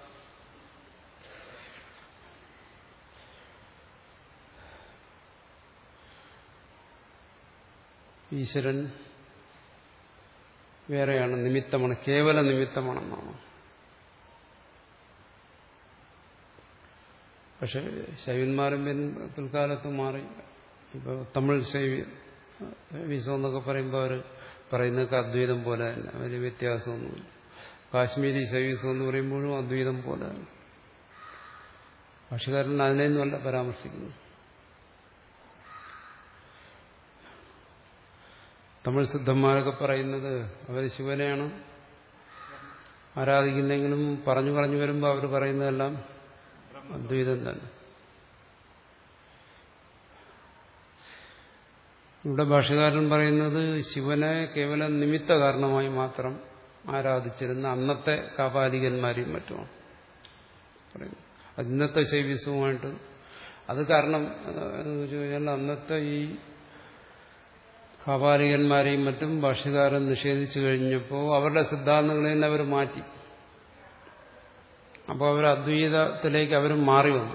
ഈശ്വരൻ വേറെയാണ്, നിമിത്തമാണ്, കേവല നിമിത്തമാണെന്നാണ്. പക്ഷെ ശൈവന്മാരും പിൽക്കാലത്ത് മാറി. ഇപ്പോൾ തമിഴ് ശൈവീസം എന്നൊക്കെ പറയുമ്പോൾ അവർ പറയുന്നതൊക്കെ അദ്വൈതം പോലെ തന്നെ, വലിയ വ്യത്യാസമൊന്നുമില്ല. കാശ്മീരി ശൈവീസം എന്ന് പറയുമ്പോഴും അദ്വൈതം പോലെ തന്നെ. ഭാഷകാരൻ അതിനെയൊന്നുമല്ല പരാമർശിക്കുന്നു. തമിഴ് സിദ്ധന്മാരൊക്കെ പറയുന്നത് അവർ ശിവനെയാണ് ആരാധിക്കുന്നെങ്കിലും പറഞ്ഞു പറഞ്ഞു വരുമ്പോൾ അവർ പറയുന്നതെല്ലാം അദ്വൈതം തന്നെ. ഇവിടെ ഭാഷകാരൻ പറയുന്നത് ശിവനെ കേവലം നിമിത്ത കാരണമായി മാത്രം ആരാധിച്ചിരുന്ന അന്നത്തെ കാപാലികന്മാരെയും മറ്റുമാണ് പറയുന്നത്. അത് ഇന്നത്തെ ശൈവീസവുമായിട്ട് അത് കാരണം എന്ന് വെച്ച് കഴിഞ്ഞാൽ അന്നത്തെ ഈ കാപാലികന്മാരെയും മറ്റും ഭാഷകാരൻ നിഷേധിച്ചു കഴിഞ്ഞപ്പോൾ അവരുടെ സിദ്ധാന്തങ്ങളെ തന്നെ അവർ മാറ്റി. അപ്പോൾ അവർ അദ്വൈതത്തിലേക്ക് അവർ മാറി വന്നു.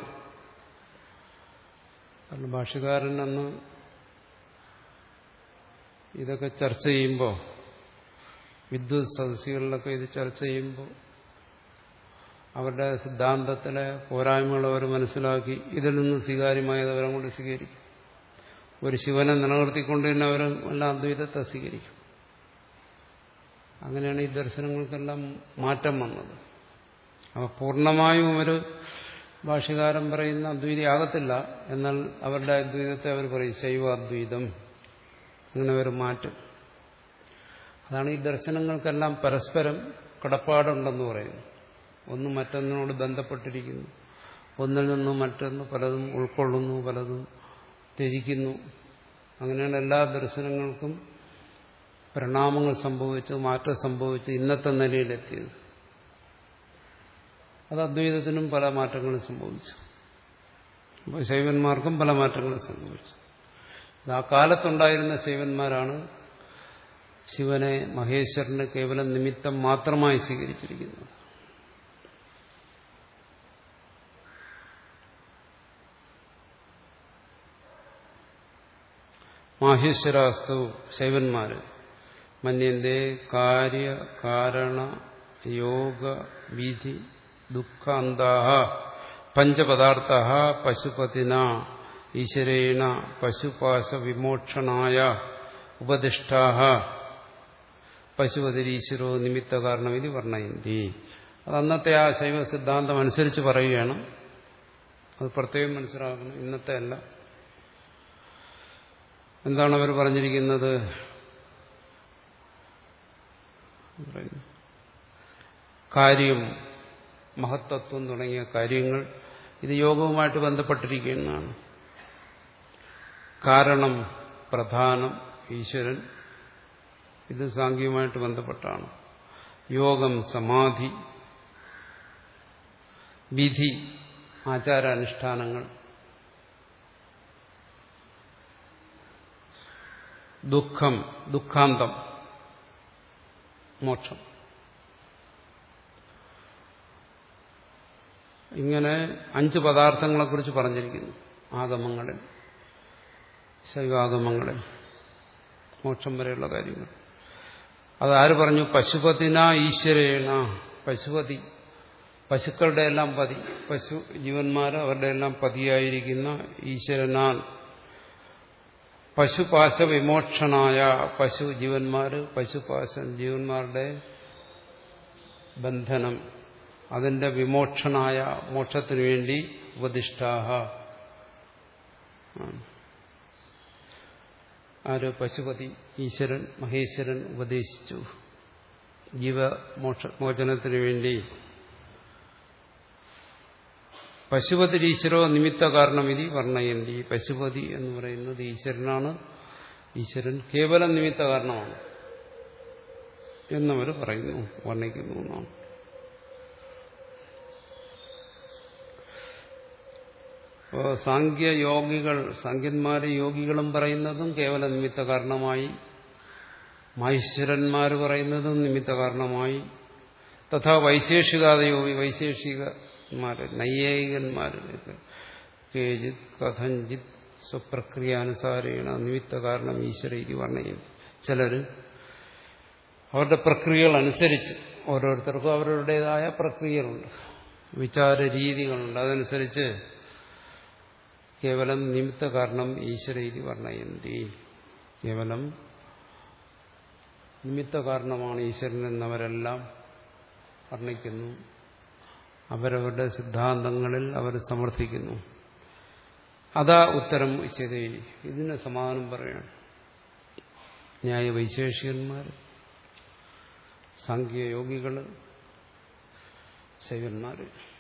കാരണം ഭാഷകാരൻ അന്ന് ഇതൊക്കെ ചർച്ച ചെയ്യുമ്പോൾ, വിദ്വത് സദസ്സുകളിലൊക്കെ ഇത് ചർച്ച ചെയ്യുമ്പോൾ അവരുടെ സിദ്ധാന്തത്തിലെ പോരായ്മകൾ അവർ മനസ്സിലാക്കി ഇതിൽ നിന്ന് സ്വീകാര്യമായത് അവരെ കൊണ്ട് സ്വീകരിക്കും. ഒരു ശിവനെ നിലനിർത്തിക്കൊണ്ട് തന്നെ അവർ എല്ലാം അദ്വൈതത്തെ സ്വീകരിക്കും. അങ്ങനെയാണ് ഈ ദർശനങ്ങൾക്കെല്ലാം മാറ്റം വന്നത്. അപ്പോൾ പൂർണ്ണമായും അവർ ഭാഷ്യകാരൻ പറയുന്ന അദ്വൈതയാകത്തില്ല. എന്നാൽ അവരുടെ അദ്വൈതത്തെ അവർ പറയും ശൈവ അദ്വൈതം. അങ്ങനെ അവർ മാറ്റും. അതാണ് ഈ ദർശനങ്ങൾക്കെല്ലാം പരസ്പരം കടപ്പാടുണ്ടെന്ന് പറയുന്നു. ഒന്ന് മറ്റൊന്നിനോട് ബന്ധപ്പെട്ടിരിക്കുന്നു. ഒന്നിൽ നിന്നും മറ്റൊന്ന് പലതും ഉൾക്കൊള്ളുന്നു, പലതും ത്യജിക്കുന്നു. അങ്ങനെയാണ് എല്ലാ ദർശനങ്ങൾക്കും പരിണാമങ്ങൾ സംഭവിച്ച് മാറ്റം സംഭവിച്ച് ഇന്നത്തെ നിലയിലെത്തിയത്. അത് അദ്വൈതത്തിനും പല മാറ്റങ്ങളും സംഭവിച്ചു. അപ്പോൾ ശൈവന്മാർക്കും പല മാറ്റങ്ങളും സംഭവിച്ചു. ആ കാലത്തുണ്ടായിരുന്ന ശൈവന്മാരാണ് ശിവനെ മഹേശ്വരന് കേവലം നിമിത്തം മാത്രമായി സ്വീകരിച്ചിരിക്കുന്നത്. മാഹേശ്വരാസ്തു ശൈവന്മാര് മന്യന്തേ കാര്യ കാരണ യോഗ വിധി ദുഃഖാന്താഹ പഞ്ചപദാർത്ഥ പശുപതിന ഈശ്വരേണ പശുപാശ വിമോക്ഷണായ ഉപദിഷ്ടാഹ പശുപതിരീശ്വരോ നിമിത്ത കാരണം ഇത് വർണ്ണയന്തി. അത് അന്നത്തെ ആ ശൈവ സിദ്ധാന്തം അനുസരിച്ച് പറയുകയാണ്. അത് പ്രത്യേകം മനസ്സിലാക്കണം, ഇന്നത്തെ അല്ല. എന്താണ് അവർ പറഞ്ഞിരിക്കുന്നത്? കാര്യം, മഹത്തത്വം തുടങ്ങിയ കാര്യങ്ങൾ ഇത് യോഗവുമായിട്ട് ബന്ധപ്പെട്ടിരിക്കുന്നതാണ്. കാരണം, പ്രധാനം, ഈശ്വരൻ, ഇത് സാംഖ്യവുമായിട്ട് ബന്ധപ്പെട്ടാണ്. യോഗം, സമാധി, വിധി, ആചാരാനുഷ്ഠാനങ്ങൾ, ദുഃഖം, ദുഃഖാന്തം, മോക്ഷം. ഇങ്ങനെ അഞ്ച് പദാർത്ഥങ്ങളെക്കുറിച്ച് പറഞ്ഞിരിക്കുന്നു ആഗമങ്ങളിൽ, ശൈവാഗമങ്ങളിൽ, മോക്ഷം വരെയുള്ള കാര്യങ്ങൾ. അതാര് പറഞ്ഞു? പശുപതിന ഈശ്വരേണ. പശുപതി, പശുക്കളുടെ എല്ലാം പതി, പശു ജീവന്മാർ അവരുടെ എല്ലാം പതിയായിരിക്കുന്ന ഈശ്വരനാൽ പശുപാശ വിമോക്ഷണായ, പശു ജീവന്മാര്, പശുപാശം ജീവന്മാരുടെ ബന്ധനം, അതിന്റെ വിമോക്ഷണായ മോക്ഷത്തിനു വേണ്ടി ഉപദിഷ്ടാഹ. ആര്? പശുപതി, ഈശ്വരൻ, മഹേശ്വരൻ ഉപദേശിച്ചു ജീവമോക്ഷ മോചനത്തിനു വേണ്ടി. പശുപതി ഈശ്വരോ നിമിത്ത കാരണം ഇത് വർണ്ണയന്തി. പശുപതി എന്ന് പറയുന്നത് ഈശ്വരനാണ്, ഈശ്വരൻ കേവലം നിമിത്ത കാരണമാണ് എന്നവർ പറയുന്നു, വർണ്ണിക്കുന്നു എന്നാണ്. അപ്പോൾ സാങ്ക്യയോഗികൾ, സാങ്ക്യന്മാര് യോഗികളും പറയുന്നതും കേവല നിമിത്ത കാരണമായി, മഹേശ്വരന്മാർ പറയുന്നതും നിമിത്ത കാരണമായി, തഥാ വൈശേഷികാദയോഗി വൈശേഷികന്മാര് നൈയായികന്മാര് കേജിത് കഥഞ്ചിത് സ്വപ്രക്രിയാനുസാരേണ നിമിത്ത കാരണം ഈശ്വരയ്ക്ക് വർണ്ണയുന്നു. ചിലർ അവരുടെ പ്രക്രിയകൾ അനുസരിച്ച്, ഓരോരുത്തർക്കും അവരുടേതായ പ്രക്രിയകളുണ്ട്, വിചാര രീതികളുണ്ട്, അതനുസരിച്ച് കേവലം നിമിത്ത കാരണം ഈശ്വരയ്ക്ക് വർണ്ണയന്തി, കേവലം നിമിത്ത കാരണമാണ് ഈശ്വരൻ എന്നവരെല്ലാം വർണ്ണിക്കുന്നു. അവരവരുടെ സിദ്ധാന്തങ്ങളിൽ അവർ സമർത്ഥിക്കുന്നു. അതാ ഉത്തരം ശരി. ഇതിന് സമാധാനം പറയണം ന്യായ വൈശേഷികന്മാർ, സാങ്ക്യയോഗികൾ, ശൈവന്മാർ.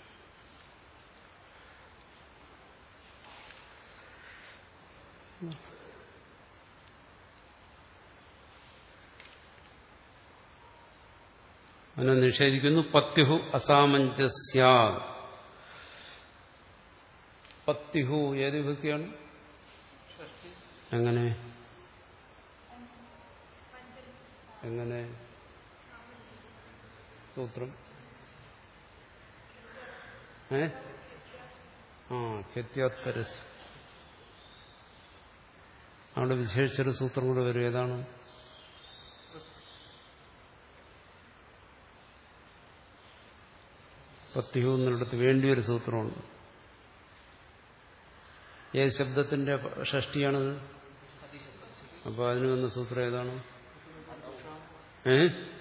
അതിനെ നിഷേധിക്കുന്നു. പത്യുഹു അസാമഞ്ജസ്യാ. പത്യുഹു ഏത് വിഭക്തിയാണ്? എങ്ങനെ എങ്ങനെ സൂത്രം? ഏ ആ ഹ്യത്യാത് പരസ്. അവിടെ വിശേഷിച്ചൊരു സൂത്രം കൂടെ വരും. ഏതാണ്? പത്യുഹു എന്നിടത്ത് വേണ്ടിയൊരു സൂത്രമുണ്ട്. ഏത് ശബ്ദത്തിന്റെ ഷഷ്ടിയാണത്? അപ്പൊ അതിന് വന്ന സൂത്രം ഏതാണ്? ഏ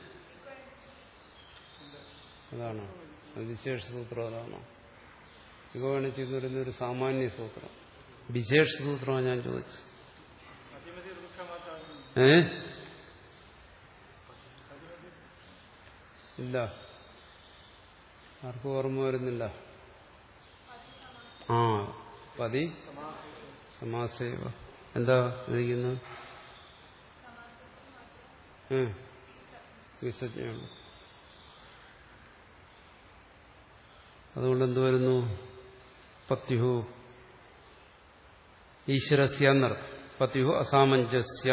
അതാണോ? വിശേഷ സൂത്രം അതാണോ? ഇവ വേണിച്ചെന്ന് പറയുന്ന ഒരു സാമാന്യ സൂത്രം, വിശേഷ സൂത്രമാണ് ഞാൻ ചോദിച്ചത്. ഏ ഇല്ല, ആർക്കും ഓർമ്മ വരുന്നില്ല. ആ പതി സമാസേവ. എന്താ ഇരിക്കുന്നത്? വിസജ്ഞയാണ്. അതുകൊണ്ട് എന്ത് വരുന്നു? പത്യുഹു ഈശ്വരസ്യ എന്നർത്ഥം. പത്യുഹു അസാമഞ്ജസ്യ.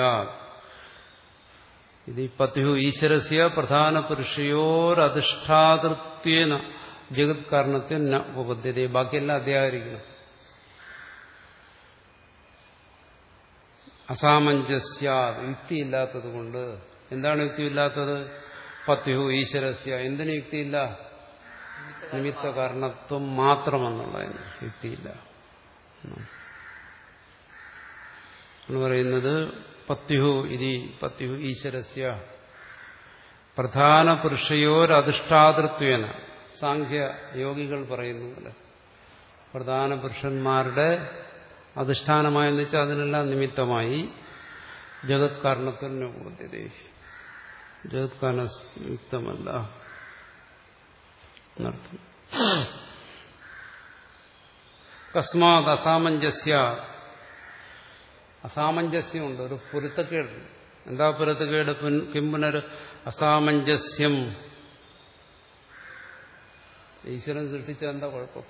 ഇത് പത്യുഹു ഈശ്വരസ്യ പ്രധാന പുരുഷയോരധിഷ്ഠാതൃത്വേന ജഗത് കാരണത്തെ ന ഉപപദ്ധ്യത. ബാക്കിയെല്ലാം അധ്യാകരിക്കണം. അസാമഞ്ജസ്യ യുക്തിയില്ലാത്തത് കൊണ്ട്. എന്താണ് യുക്തിയില്ലാത്തത്? പത്യുഹു ഈശ്വരസ്യ. എന്തിനു യുക്തിയില്ല? നിമിത്ത കാരണത്വം മാത്രമെന്നുള്ളതിന് യുക്തിയില്ല എന്ന് പറയുന്നത്. പത്യുഹു ഇതി പത്യുഹു ഈശ്വരസ്യ പ്രധാന പുരുഷയോരധിഷ്ഠാതൃത്വേന. സാങ്ക്യ യോഗികൾ പറയുന്നത് പ്രധാന പുരുഷന്മാരുടെ അധിഷ്ഠാനമായെന്ന് വെച്ചാൽ അതിനെല്ലാം നിമിത്തമായി ജഗത് കാരണത്തിന് ബോധ്യത. ജഗത് കാരണ യുക്തമല്ല എന്നർത്ഥം. കസ്മാത് അസാമഞ്ജസ്യ. അസാമഞ്ജസ്യമുണ്ട്, ഒരു പൊരുത്തക്കേട്. എന്താ പൊരുത്തക്കേട്? കിംപുനർ അസാമഞ്ജസ്യം. ഈശ്വരൻ സൃഷ്ടിച്ച എന്താ കുഴപ്പം?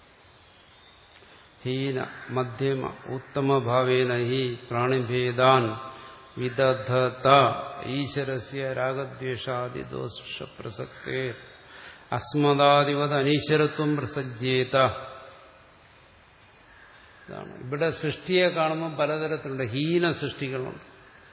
ഹീന മധ്യമ ഉത്തമഭാവേന ഹി പ്രാണിഭേദാൻ വിദധത ഈശ്വരസ്യ രാഗദ്വേഷാദി ദോഷ പ്രസക്തേ അസ്മദാദിവത് അനീശ്വരത്വം പ്രസജ്ജേത. ഇതാണ് ഇവിടെ സൃഷ്ടിയെ കാണുമ്പോൾ പലതരത്തിലുണ്ട്. ഹീന സൃഷ്ടികളുണ്ട്,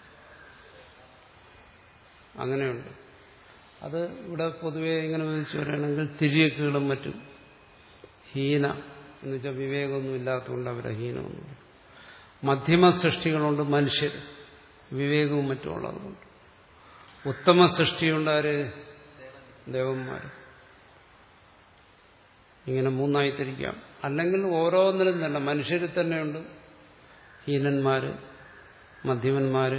അങ്ങനെയുണ്ട്. അത് ഇവിടെ പൊതുവെ ഇങ്ങനെ വിധിച്ചു പറയുകയാണെങ്കിൽ തിര്യക്കുകളും മറ്റും ഹീന എന്ന് വെച്ചാൽ വിവേകമൊന്നും ഇല്ലാത്തതുകൊണ്ട് അവരെ ഹീനമൊന്നും. മധ്യമ സൃഷ്ടികളുണ്ട്, മനുഷ്യർ വിവേകവും മറ്റും ഉള്ളതുകൊണ്ട്. ഉത്തമ സൃഷ്ടിയുണ്ട്, ആര്? ദേവന്മാർ. ഇങ്ങനെ മൂന്നായി തിരിക്കാം. അല്ലെങ്കിൽ ഓരോന്നിലും തന്നെ മനുഷ്യരിൽ തന്നെയുണ്ട് ഹീനന്മാര്, മധ്യമന്മാര്,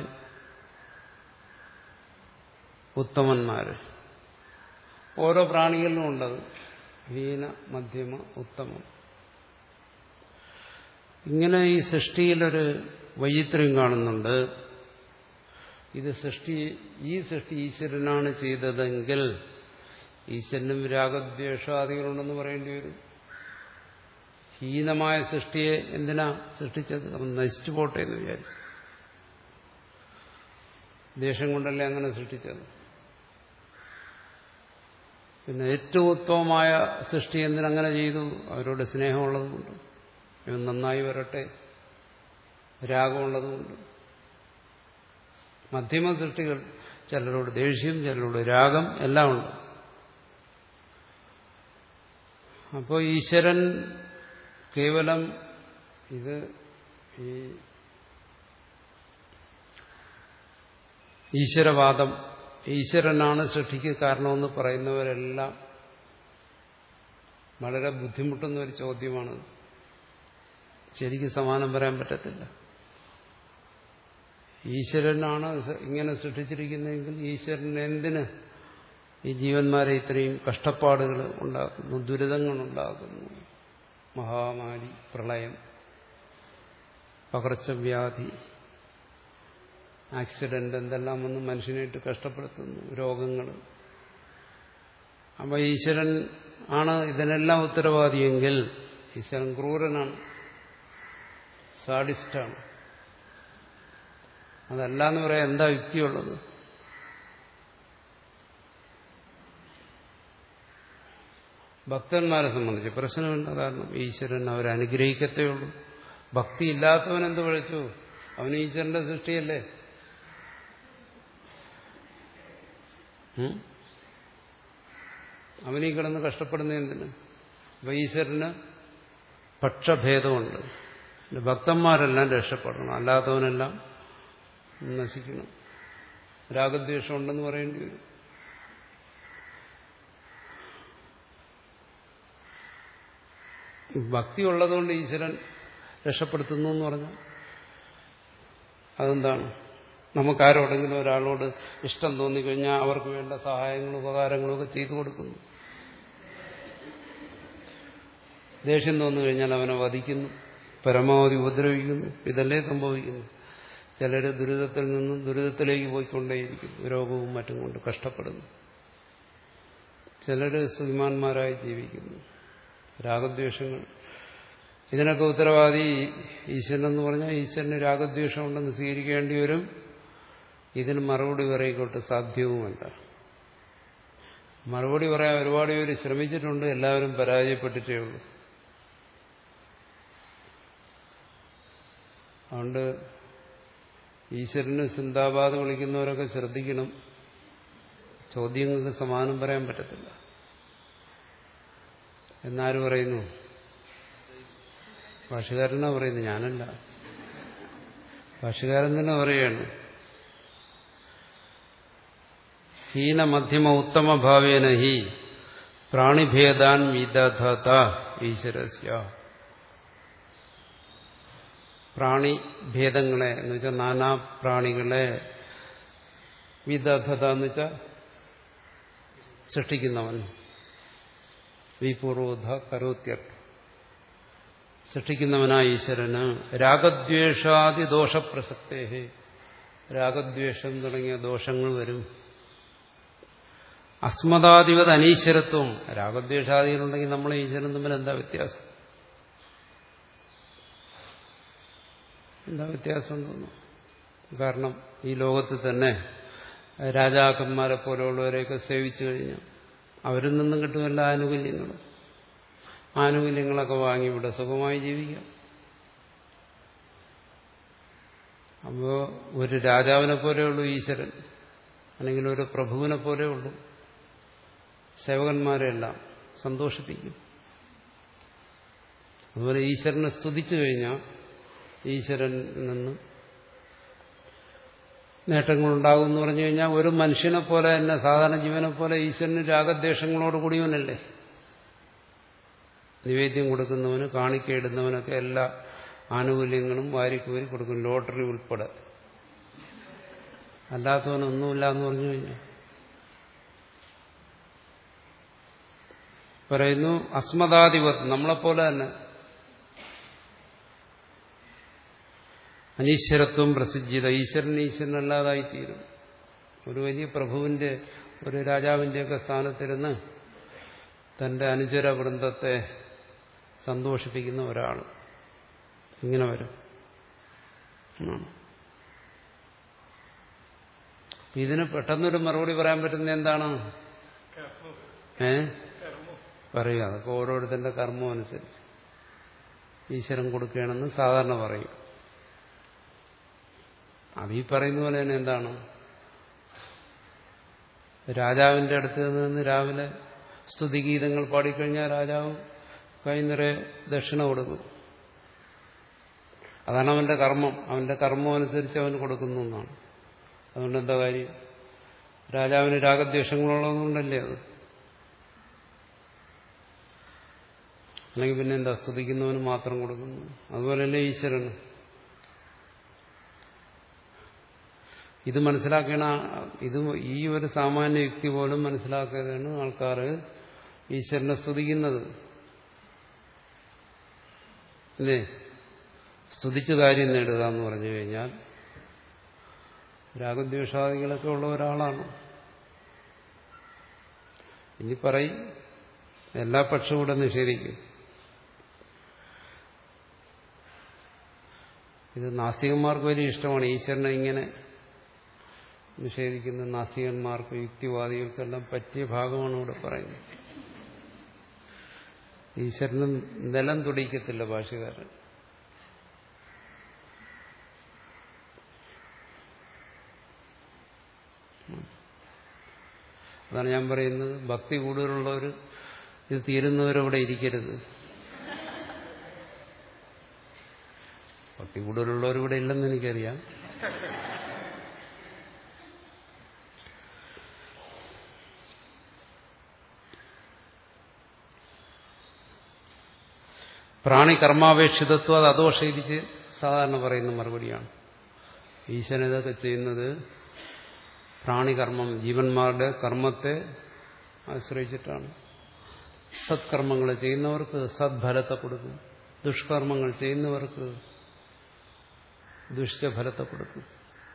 ഉത്തമന്മാര്. ഓരോ പ്രാണികളിലും ഉണ്ടത്. ഹീന, മധ്യമ, ഉത്തമം. ഇങ്ങനെ ഈ സൃഷ്ടിയിലൊരു വൈചിത്ര്യം കാണുന്നുണ്ട്. ഇത് സൃഷ്ടി ഈ സൃഷ്ടി ഈശ്വരനാണ് ചെയ്തതെങ്കിൽ ഈശ്വരനും രാഗദ്വേഷാദികളുണ്ടെന്ന് പറയേണ്ടി വരും. ഹീനമായ സൃഷ്ടിയെ എന്തിനാ സൃഷ്ടിച്ചത്? അവൻ നശിച്ചു പോട്ടെ എന്ന് വിചാരിച്ചു. ദ്വേഷം കൊണ്ടല്ലേ അങ്ങനെ സൃഷ്ടിച്ചത്. പിന്നെ ഏറ്റവും ഉത്തമമായ സൃഷ്ടി എന്തിനങ്ങനെ ചെയ്തു? അവരോട് സ്നേഹമുള്ളത് കൊണ്ട്, ഇവൻ നന്നായി വരട്ടെ, രാഗമുള്ളതുകൊണ്ട്. മധ്യമ സൃഷ്ടികൾ ചിലരോട് ദേഷ്യം, ചിലരോട് രാഗം, എല്ലാം ഉണ്ട്. അപ്പോൾ ഈശ്വരൻ കേവലം ഇത് ഈ ഈശ്വരവാദം, ഈശ്വരനാണ് സൃഷ്ടിക്ക് കാരണമെന്ന് പറയുന്നവരെല്ലാം വളരെ ബുദ്ധിമുട്ടുന്ന ഒരു ചോദ്യമാണ്. ശരിക്കും സമാനം പറയാൻ പറ്റത്തില്ല. ഈശ്വരനാണ് ഇങ്ങനെ സൃഷ്ടിച്ചിരിക്കുന്നതെങ്കിൽ ഈശ്വരൻ എന്തിന് ഈ ജീവന്മാരെ ഇത്രയും കഷ്ടപ്പാടുകൾ ഉണ്ടാക്കുന്നു, ദുരിതങ്ങൾ ഉണ്ടാക്കുന്നു? മഹാമാരി, പ്രളയം, പകർച്ചവ്യാധി, ആക്സിഡന്റ്, എന്തെല്ലാം വന്ന് മനുഷ്യനായിട്ട് കഷ്ടപ്പെടുത്തുന്നു, രോഗങ്ങൾ. അപ്പൊ ഈശ്വരൻ ആണ് ഇതിനെല്ലാം ഉത്തരവാദിയെങ്കിൽ ഈശ്വരൻ ക്രൂരനാണ്, സാഡിസ്റ്റാണ്. അതല്ല എന്ന് പറയാൻ എന്താ യുക്തിയുള്ളത്? ഭക്തന്മാരെ സംബന്ധിച്ച് പ്രശ്നമില്ല. കാരണം ഈശ്വരൻ അവരെ അനുഗ്രഹിക്കത്തേ ഉള്ളൂ. ഭക്തി ഇല്ലാത്തവൻ എന്ത് വിളിച്ചു? അവൻ ഈശ്വരന്റെ സൃഷ്ടിയല്ലേ. അവനീ കിടന്ന് കഷ്ടപ്പെടുന്ന എന്തിന്? അപ്പൊ ഈശ്വരന് പക്ഷഭേദമുണ്ട്. ഭക്തന്മാരെല്ലാം രക്ഷപ്പെടണം, അല്ലാത്തവനെല്ലാം നശിക്കണം. രാഗദ്വേഷം ഉണ്ടെന്ന് പറയേണ്ടി വരും. ഭക്തി ഉള്ളതുകൊണ്ട് ഈശ്വരൻ രക്ഷപ്പെടുത്തുന്നു എന്ന് പറഞ്ഞാൽ അതെന്താണ്? നമുക്കാരോടെങ്കിലും ഒരാളോട് ഇഷ്ടം തോന്നിക്കഴിഞ്ഞാൽ അവർക്ക് വേണ്ട സഹായങ്ങളും ഉപകാരങ്ങളും ഒക്കെ ചെയ്തു കൊടുക്കുന്നു. ദേഷ്യം തോന്നിക്കഴിഞ്ഞാൽ അവനെ വധിക്കുന്നു, പരമാവധി ഉപദ്രവിക്കുന്നു. ഇതല്ലേ സംഭവിക്കുന്നു. ചിലർ ദുരിതത്തിൽ നിന്നും ദുരിതത്തിലേക്ക് പോയിക്കൊണ്ടേയിരിക്കുന്നു, രോഗവും മറ്റും കൊണ്ട് കഷ്ടപ്പെടുന്നു. ചിലർ സുഖിമാന്മാരായി ജീവിക്കുന്നു. രാഗദ്വേഷങ്ങൾ, ഇതിനൊക്കെ ഉത്തരവാദി ഈശ്വരൻ എന്ന് പറഞ്ഞാൽ ഈശ്വരന് രാഗദ്വേഷം ഉണ്ടെന്ന് സ്വീകരിക്കേണ്ടി വരും. ഇതിന് മറുപടി പറയിക്കോട്ട് സാധ്യവുമല്ല. മറുപടി പറയാൻ ഒരുപാട് പേര് ശ്രമിച്ചിട്ടുണ്ട്, എല്ലാവരും പരാജയപ്പെട്ടിട്ടേ ഉള്ളൂ. അതുകൊണ്ട് ഈശ്വരന് സിന്ദാബാദ് വിളിക്കുന്നവരൊക്കെ ശ്രദ്ധിക്കണം. ചോദ്യങ്ങൾക്ക് സമാനം പറയാൻ പറ്റത്തില്ല. എന്നാര് പറയുന്നു? ഭാഷകാരനാ പറയുന്നത്, ഞാനല്ല. ഭാഷകാരൻ തന്നെ പറയുകയാണ്, ഹീന മധ്യമ ഉത്തമ ഭാവേന ഹി പ്രാണിഭേദാൻ വിദധത ഈശ്വരസ്യ. പ്രാണിഭേദങ്ങളെ എന്ന് വെച്ചാൽ നാനാ പ്രാണികളെ, വിദധത എന്ന് വെച്ചാൽ സൃഷ്ടിക്കുന്നവൻ, വിപൂർവോധ കരോത്യർത്ഥ, സൃഷ്ടിക്കുന്നവനായ ഈശ്വരന് രാഗദ്വേഷാദി ദോഷപ്രസക്തേഹി, രാഗദ്വേഷം തുടങ്ങിയ ദോഷങ്ങൾ വരും. അസ്മദാധിപത് അനീശ്വരത്വം, രാഗദ്വേഷാദികളുണ്ടെങ്കിൽ നമ്മൾ ഈശ്വരൻ തമ്മിൽ എന്താ വ്യത്യാസം? എന്താ വ്യത്യാസം തോന്നുന്നു? കാരണം ഈ ലോകത്ത് തന്നെ രാജാക്കന്മാരെ പോലെയുള്ളവരെയൊക്കെ സേവിച്ചു കഴിഞ്ഞാൽ അവരിൽ നിന്നും കിട്ടും എല്ലാ ആനുകൂല്യങ്ങളും. ആനുകൂല്യങ്ങളൊക്കെ വാങ്ങി ഇവിടെ സുഖമായി ജീവിക്കാം. അപ്പോൾ ഒരു രാജാവിനെ പോലെയുള്ളൂ ഈശ്വരൻ, അല്ലെങ്കിൽ ഒരു പ്രഭുവിനെ പോലെയുള്ളൂ. സേവകന്മാരെല്ലാം സന്തോഷിപ്പിക്കും. അതുപോലെ ഈശ്വരനെ സ്തുതിച്ചു കഴിഞ്ഞാൽ ഈശ്വരനിൽ നിന്ന് നേട്ടങ്ങളുണ്ടാകും എന്ന് പറഞ്ഞു കഴിഞ്ഞാൽ ഒരു മനുഷ്യനെ പോലെ തന്നെ, സാധാരണ ജീവനെ പോലെ ഈശ്വരന് രാഗദ്വേഷങ്ങളോട് കൂടിയവനല്ലേ. നിവേദ്യം കൊടുക്കുന്നവന്, കാണിക്കയിടുന്നവനൊക്കെ എല്ലാ ആനുകൂല്യങ്ങളും വാരിക്കോരി കൊടുക്കും, ലോട്ടറി ഉൾപ്പെടെ. അല്ലാത്തവനൊന്നുമില്ല എന്ന് പറഞ്ഞു കഴിഞ്ഞാൽ പറയുന്നു അസ്മദാധിപത്യം, നമ്മളെപ്പോലെ തന്നെ. അനീശ്വരത്വം പ്രസിദ്ധിത, ഈശ്വരൻ ഈശ്വരനല്ലാതായിത്തീരും. ഒരു വലിയ പ്രഭുവിന്റെ ഒരു രാജാവിന്റെയൊക്കെ സ്ഥാനത്തിരുന്ന് തന്റെ അനുചര വൃന്ദത്തെ സന്തോഷിപ്പിക്കുന്ന ഒരാൾ ഇങ്ങനെ വരും. ഇതിന് പെട്ടെന്നൊരു മറുപടി പറയാൻ പറ്റുന്ന എന്താണ്? ഏ പറയുക, അതൊക്കെ ഓരോരുത്തരുടെ കർമ്മം അനുസരിച്ച് ഈശ്വരൻ കൊടുക്കുകയാണെന്ന് സാധാരണ പറയും. അത് ഈ പറയുന്ന പോലെ തന്നെ എന്താണ്, രാജാവിന്റെ അടുത്ത് നിന്ന് രാവിലെ സ്തുതിഗീതങ്ങൾ പാടിക്കഴിഞ്ഞാൽ രാജാവ് കൈ നിറയെ ദക്ഷിണ കൊടുക്കും. അതാണ് അവന്റെ കർമ്മം. അവന്റെ കർമ്മം അനുസരിച്ച് അവന് കൊടുക്കുന്നു എന്നാണ്. അതുകൊണ്ട് എന്താ കാര്യം? രാജാവിന് രാഗദ്വേഷങ്ങളുള്ളതുകൊണ്ടല്ലേ അത്. അല്ലെങ്കിൽ പിന്നെ എന്താ, സ്തുതിക്കുന്നവന് മാത്രം കൊടുക്കുന്നു. അതുപോലെയല്ലേ ഈശ്വരന്. ഇത് മനസ്സിലാക്കണ, ഇത് ഈ ഒരു സാമാന്യ യുക്തി പോലും മനസ്സിലാക്കാതെയാണ് ആൾക്കാർ ഈശ്വരനെ സ്തുതിക്കുന്നത്. അല്ലേ? സ്തുതിച്ച് കാര്യം നേടുക എന്ന് പറഞ്ഞു കഴിഞ്ഞാൽ രാഗദ്വേഷാദികളൊക്കെ ഉള്ള ഒരാളാണ്. ഇനി പറയും എല്ലാ പക്ഷവും കൂടെ നിഷേധിക്കും. ഇത് നാസ്തികന്മാർക്ക് വലിയ ഇഷ്ടമാണ് ഈശ്വരനെ ഇങ്ങനെ നിഷേധിക്കുന്ന. നാസ്തികന്മാർക്ക് യുക്തിവാദികൾക്കെല്ലാം പറ്റിയ ഭാഗമാണ് ഇവിടെ പറയുന്നത്. ഈശ്വരനും നിലം തുടിക്കത്തില്ല ഭാഷ്യകാരൻ. അതാണ് ഞാൻ പറയുന്നത്, ഭക്തി കൂടുതലുള്ളവർ ഇത് തീരുന്നവരവിടെ ഇരിക്കരുത്. ഭക്തി കൂടുതലുള്ളവരിവിടെ ഇല്ലെന്ന് എനിക്കറിയാം. പ്രാണി കർമാപേക്ഷിതത്വം അത് അദോഷയിച്ച് സാധാരണ പറയുന്ന മറുപടിയാണ്. ഈശ്വരൻ ഇതൊക്കെ ചെയ്യുന്നത് പ്രാണികർമ്മം, ജീവന്മാരുടെ കർമ്മത്തെ ആശ്രയിച്ചിട്ടാണ്. സത്കർമ്മങ്ങൾ ചെയ്യുന്നവർക്ക് സദ്ഫലത്തെ കൊടുക്കും, ദുഷ്കർമ്മങ്ങൾ ചെയ്യുന്നവർക്ക് ദുഷ്ടഫലത്തെ കൊടുക്കും.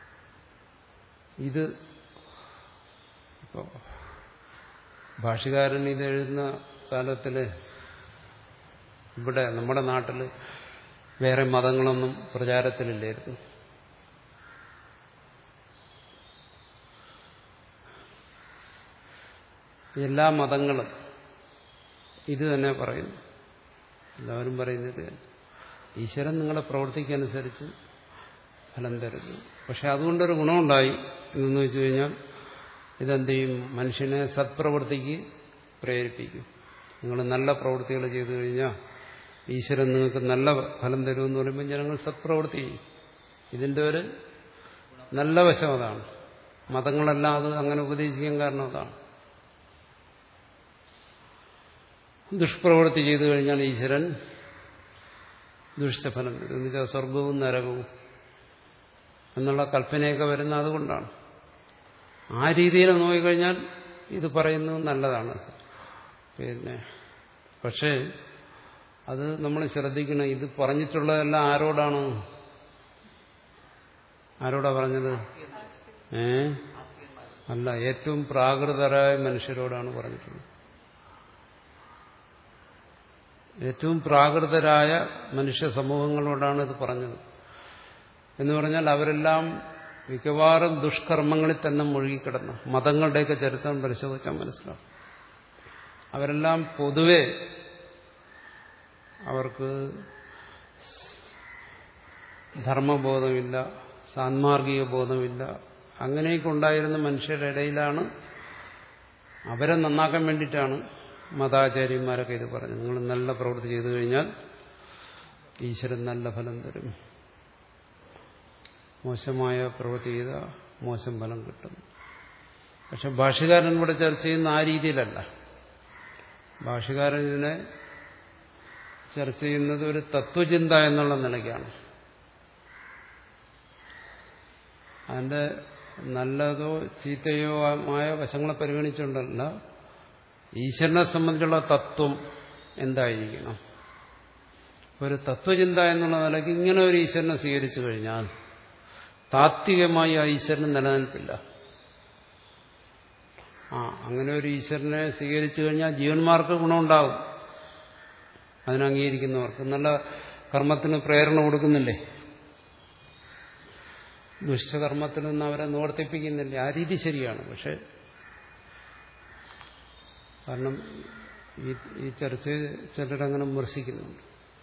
ഇത് ഇപ്പോൾ ഭാഷ്യകാരൻ ഇത് എഴുതുന്ന കാലത്തിൽ ഇവിടെ നമ്മുടെ നാട്ടിൽ വേറെ മതങ്ങളൊന്നും പ്രചാരത്തിലില്ലായിരുന്നു. എല്ലാ മതങ്ങളും ഇത് തന്നെ പറയുന്നു. എല്ലാവരും പറയുന്നത് ഈശ്വരൻ നിങ്ങളുടെ പ്രവൃത്തിക്കനുസരിച്ച് ഫലം തരുന്നു. പക്ഷെ അതുകൊണ്ടൊരു ഗുണമുണ്ടായി എന്നു വെച്ചു കഴിഞ്ഞാൽ ഇതെന്ത് ചെയ്യും? മനുഷ്യനെ സത്പ്രവൃത്തിക്ക് പ്രേരിപ്പിക്കും. നിങ്ങൾ നല്ല പ്രവൃത്തികൾ ചെയ്തു കഴിഞ്ഞാൽ ഈശ്വരൻ നിങ്ങൾക്ക് നല്ല ഫലം തരുമെന്ന് പറയുമ്പോൾ ജനങ്ങൾ സത്പ്രവൃത്തി ചെയ്യും. ഇതിൻ്റെ ഒരു നല്ല വശം അതാണ്. മതങ്ങളെല്ലാം അത് അങ്ങനെ ഉപദേശിക്കാൻ കാരണം അതാണ്. ദുഷ്പ്രവൃത്തി ചെയ്തു കഴിഞ്ഞാൽ ഈശ്വരൻ ദുഷ്ടഫലം തരും. എന്ന് വെച്ചാൽ സ്വർഗവും നരകവും എന്നുള്ള കൽപ്പനയൊക്കെ വരുന്ന അതുകൊണ്ടാണ്. ആ രീതിയിൽ നോക്കിക്കഴിഞ്ഞാൽ ഇത് പറയുന്നത് നല്ലതാണ്. പിന്നെ പക്ഷേ അത് നമ്മൾ ശ്രദ്ധിക്കണം. ഇത് പറഞ്ഞിട്ടുള്ളതെല്ലാം ആരോടാണ്? ആരോടാ പറഞ്ഞത്? ഏ അല്ല, ഏറ്റവും പ്രാകൃതരായ മനുഷ്യരോടാണ് പറഞ്ഞിട്ടുള്ളത്. ഏറ്റവും പ്രാകൃതരായ മനുഷ്യ സമൂഹങ്ങളോടാണ് ഇത് പറഞ്ഞത്. എന്ന് പറഞ്ഞാൽ അവരെല്ലാം മിക്കവാറും ദുഷ്കർമ്മങ്ങളിൽ തന്നെ മുഴുകിക്കിടന്നു. മതങ്ങളുടെയൊക്കെ ചരിത്രം പരിശോധിച്ചാൽ മനസ്സിലാവും. അവരെല്ലാം പൊതുവെ അവർക്ക് ധർമ്മബോധമില്ല, സാന്മാർഗിക ബോധമില്ല. അങ്ങനെയൊക്കെ ഉണ്ടായിരുന്ന മനുഷ്യരുടെ ഇടയിലാണ്, അവരെ നന്നാക്കാൻ വേണ്ടിയിട്ടാണ് മതാചാര്യന്മാരൊക്കെ ഇത് പറഞ്ഞു. നിങ്ങൾ നല്ല പ്രവൃത്തി ചെയ്തു കഴിഞ്ഞാൽ ഈശ്വരൻ നല്ല ഫലം തരും, മോശമായ പ്രവൃത്തി ചെയ്താൽ മോശം ഫലം കിട്ടും. പക്ഷെ ഭാഷ്യകാരൻ ഇവിടെ ചർച്ച ചെയ്യുന്ന ആ രീതിയിലല്ല. ഭാഷ്യകാരൻ ഇതിനെ ചർച്ച ചെയ്യുന്നത് ഒരു തത്വചിന്ത എന്നുള്ള നിലയ്ക്കാണ്. അതിന്റെ നല്ലതോ ചീത്തയോ ആയ വശങ്ങളെ പരിഗണിച്ചുകൊണ്ടല്ല, ഈശ്വരനെ സംബന്ധിച്ചുള്ള തത്വം എന്തായിരിക്കണം, ഒരു തത്വചിന്ത എന്നുള്ള നിലയ്ക്ക് ഇങ്ങനെ ഒരു ഈശ്വരനെ സ്വീകരിച്ചു കഴിഞ്ഞാൽ താത്വികമായി ആ ഈശ്വരന് നിലനിൽപ്പില്ല. ആ അങ്ങനെ ഒരു ഈശ്വരനെ സ്വീകരിച്ചു കഴിഞ്ഞാൽ ജീവന്മാർക്ക് ഗുണമുണ്ടാകും. അതിനംഗീകരിക്കുന്നവർക്ക് നല്ല കർമ്മത്തിന് പ്രേരണ കൊടുക്കുന്നില്ലേ, ദുഷ്ടകർമ്മത്തിൽ നിന്ന് അവരെ നിവർത്തിപ്പിക്കുന്നില്ലേ, ആ രീതി ശരിയാണ്. പക്ഷെ കാരണം ഈ ഈ ചർച്ച ചിലരങ്ങനെ വിമർശിക്കുന്നുണ്ട്.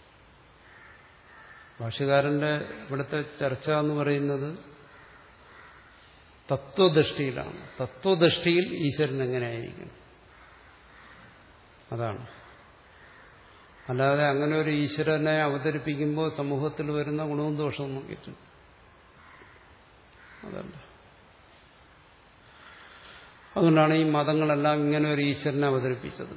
ഭാഷ്യകാരന്റെ ഇവിടുത്തെ ചർച്ച എന്ന് പറയുന്നത് തത്വദൃഷ്ടിയിലാണ്. തത്വദൃഷ്ടിയിൽ ഈശ്വരൻ എങ്ങനെയായിരിക്കും അതാണ്. അല്ലാതെ അങ്ങനെ ഒരു ഈശ്വരനെ അവതരിപ്പിക്കുമ്പോൾ സമൂഹത്തിൽ വരുന്ന ഗുണവും ദോഷവും നോക്കിയിട്ട് അതല്ല. അതുകൊണ്ടാണ് ഈ മതങ്ങളെല്ലാം ഇങ്ങനെ ഒരു ഈശ്വരനെ അവതരിപ്പിച്ചത്.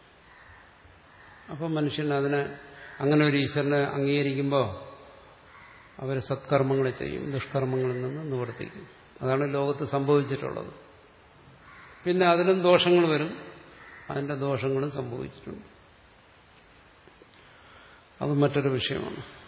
അപ്പം മനുഷ്യൻ അതിനെ അങ്ങനെ ഒരു ഈശ്വരനെ അംഗീകരിക്കുമ്പോൾ അവർ സത്കർമ്മങ്ങൾ ചെയ്യും, ദുഷ്കർമ്മങ്ങളിൽ നിന്ന് നിവർത്തിക്കും. അതാണ് ലോകത്ത് സംഭവിച്ചിട്ടുള്ളത്. പിന്നെ അതിലും ദോഷങ്ങൾ വരും, അതിന്റെ ദോഷങ്ങളും സംഭവിച്ചിട്ടുണ്ട്. അത് മറ്റൊരു വിഷയമാണ്.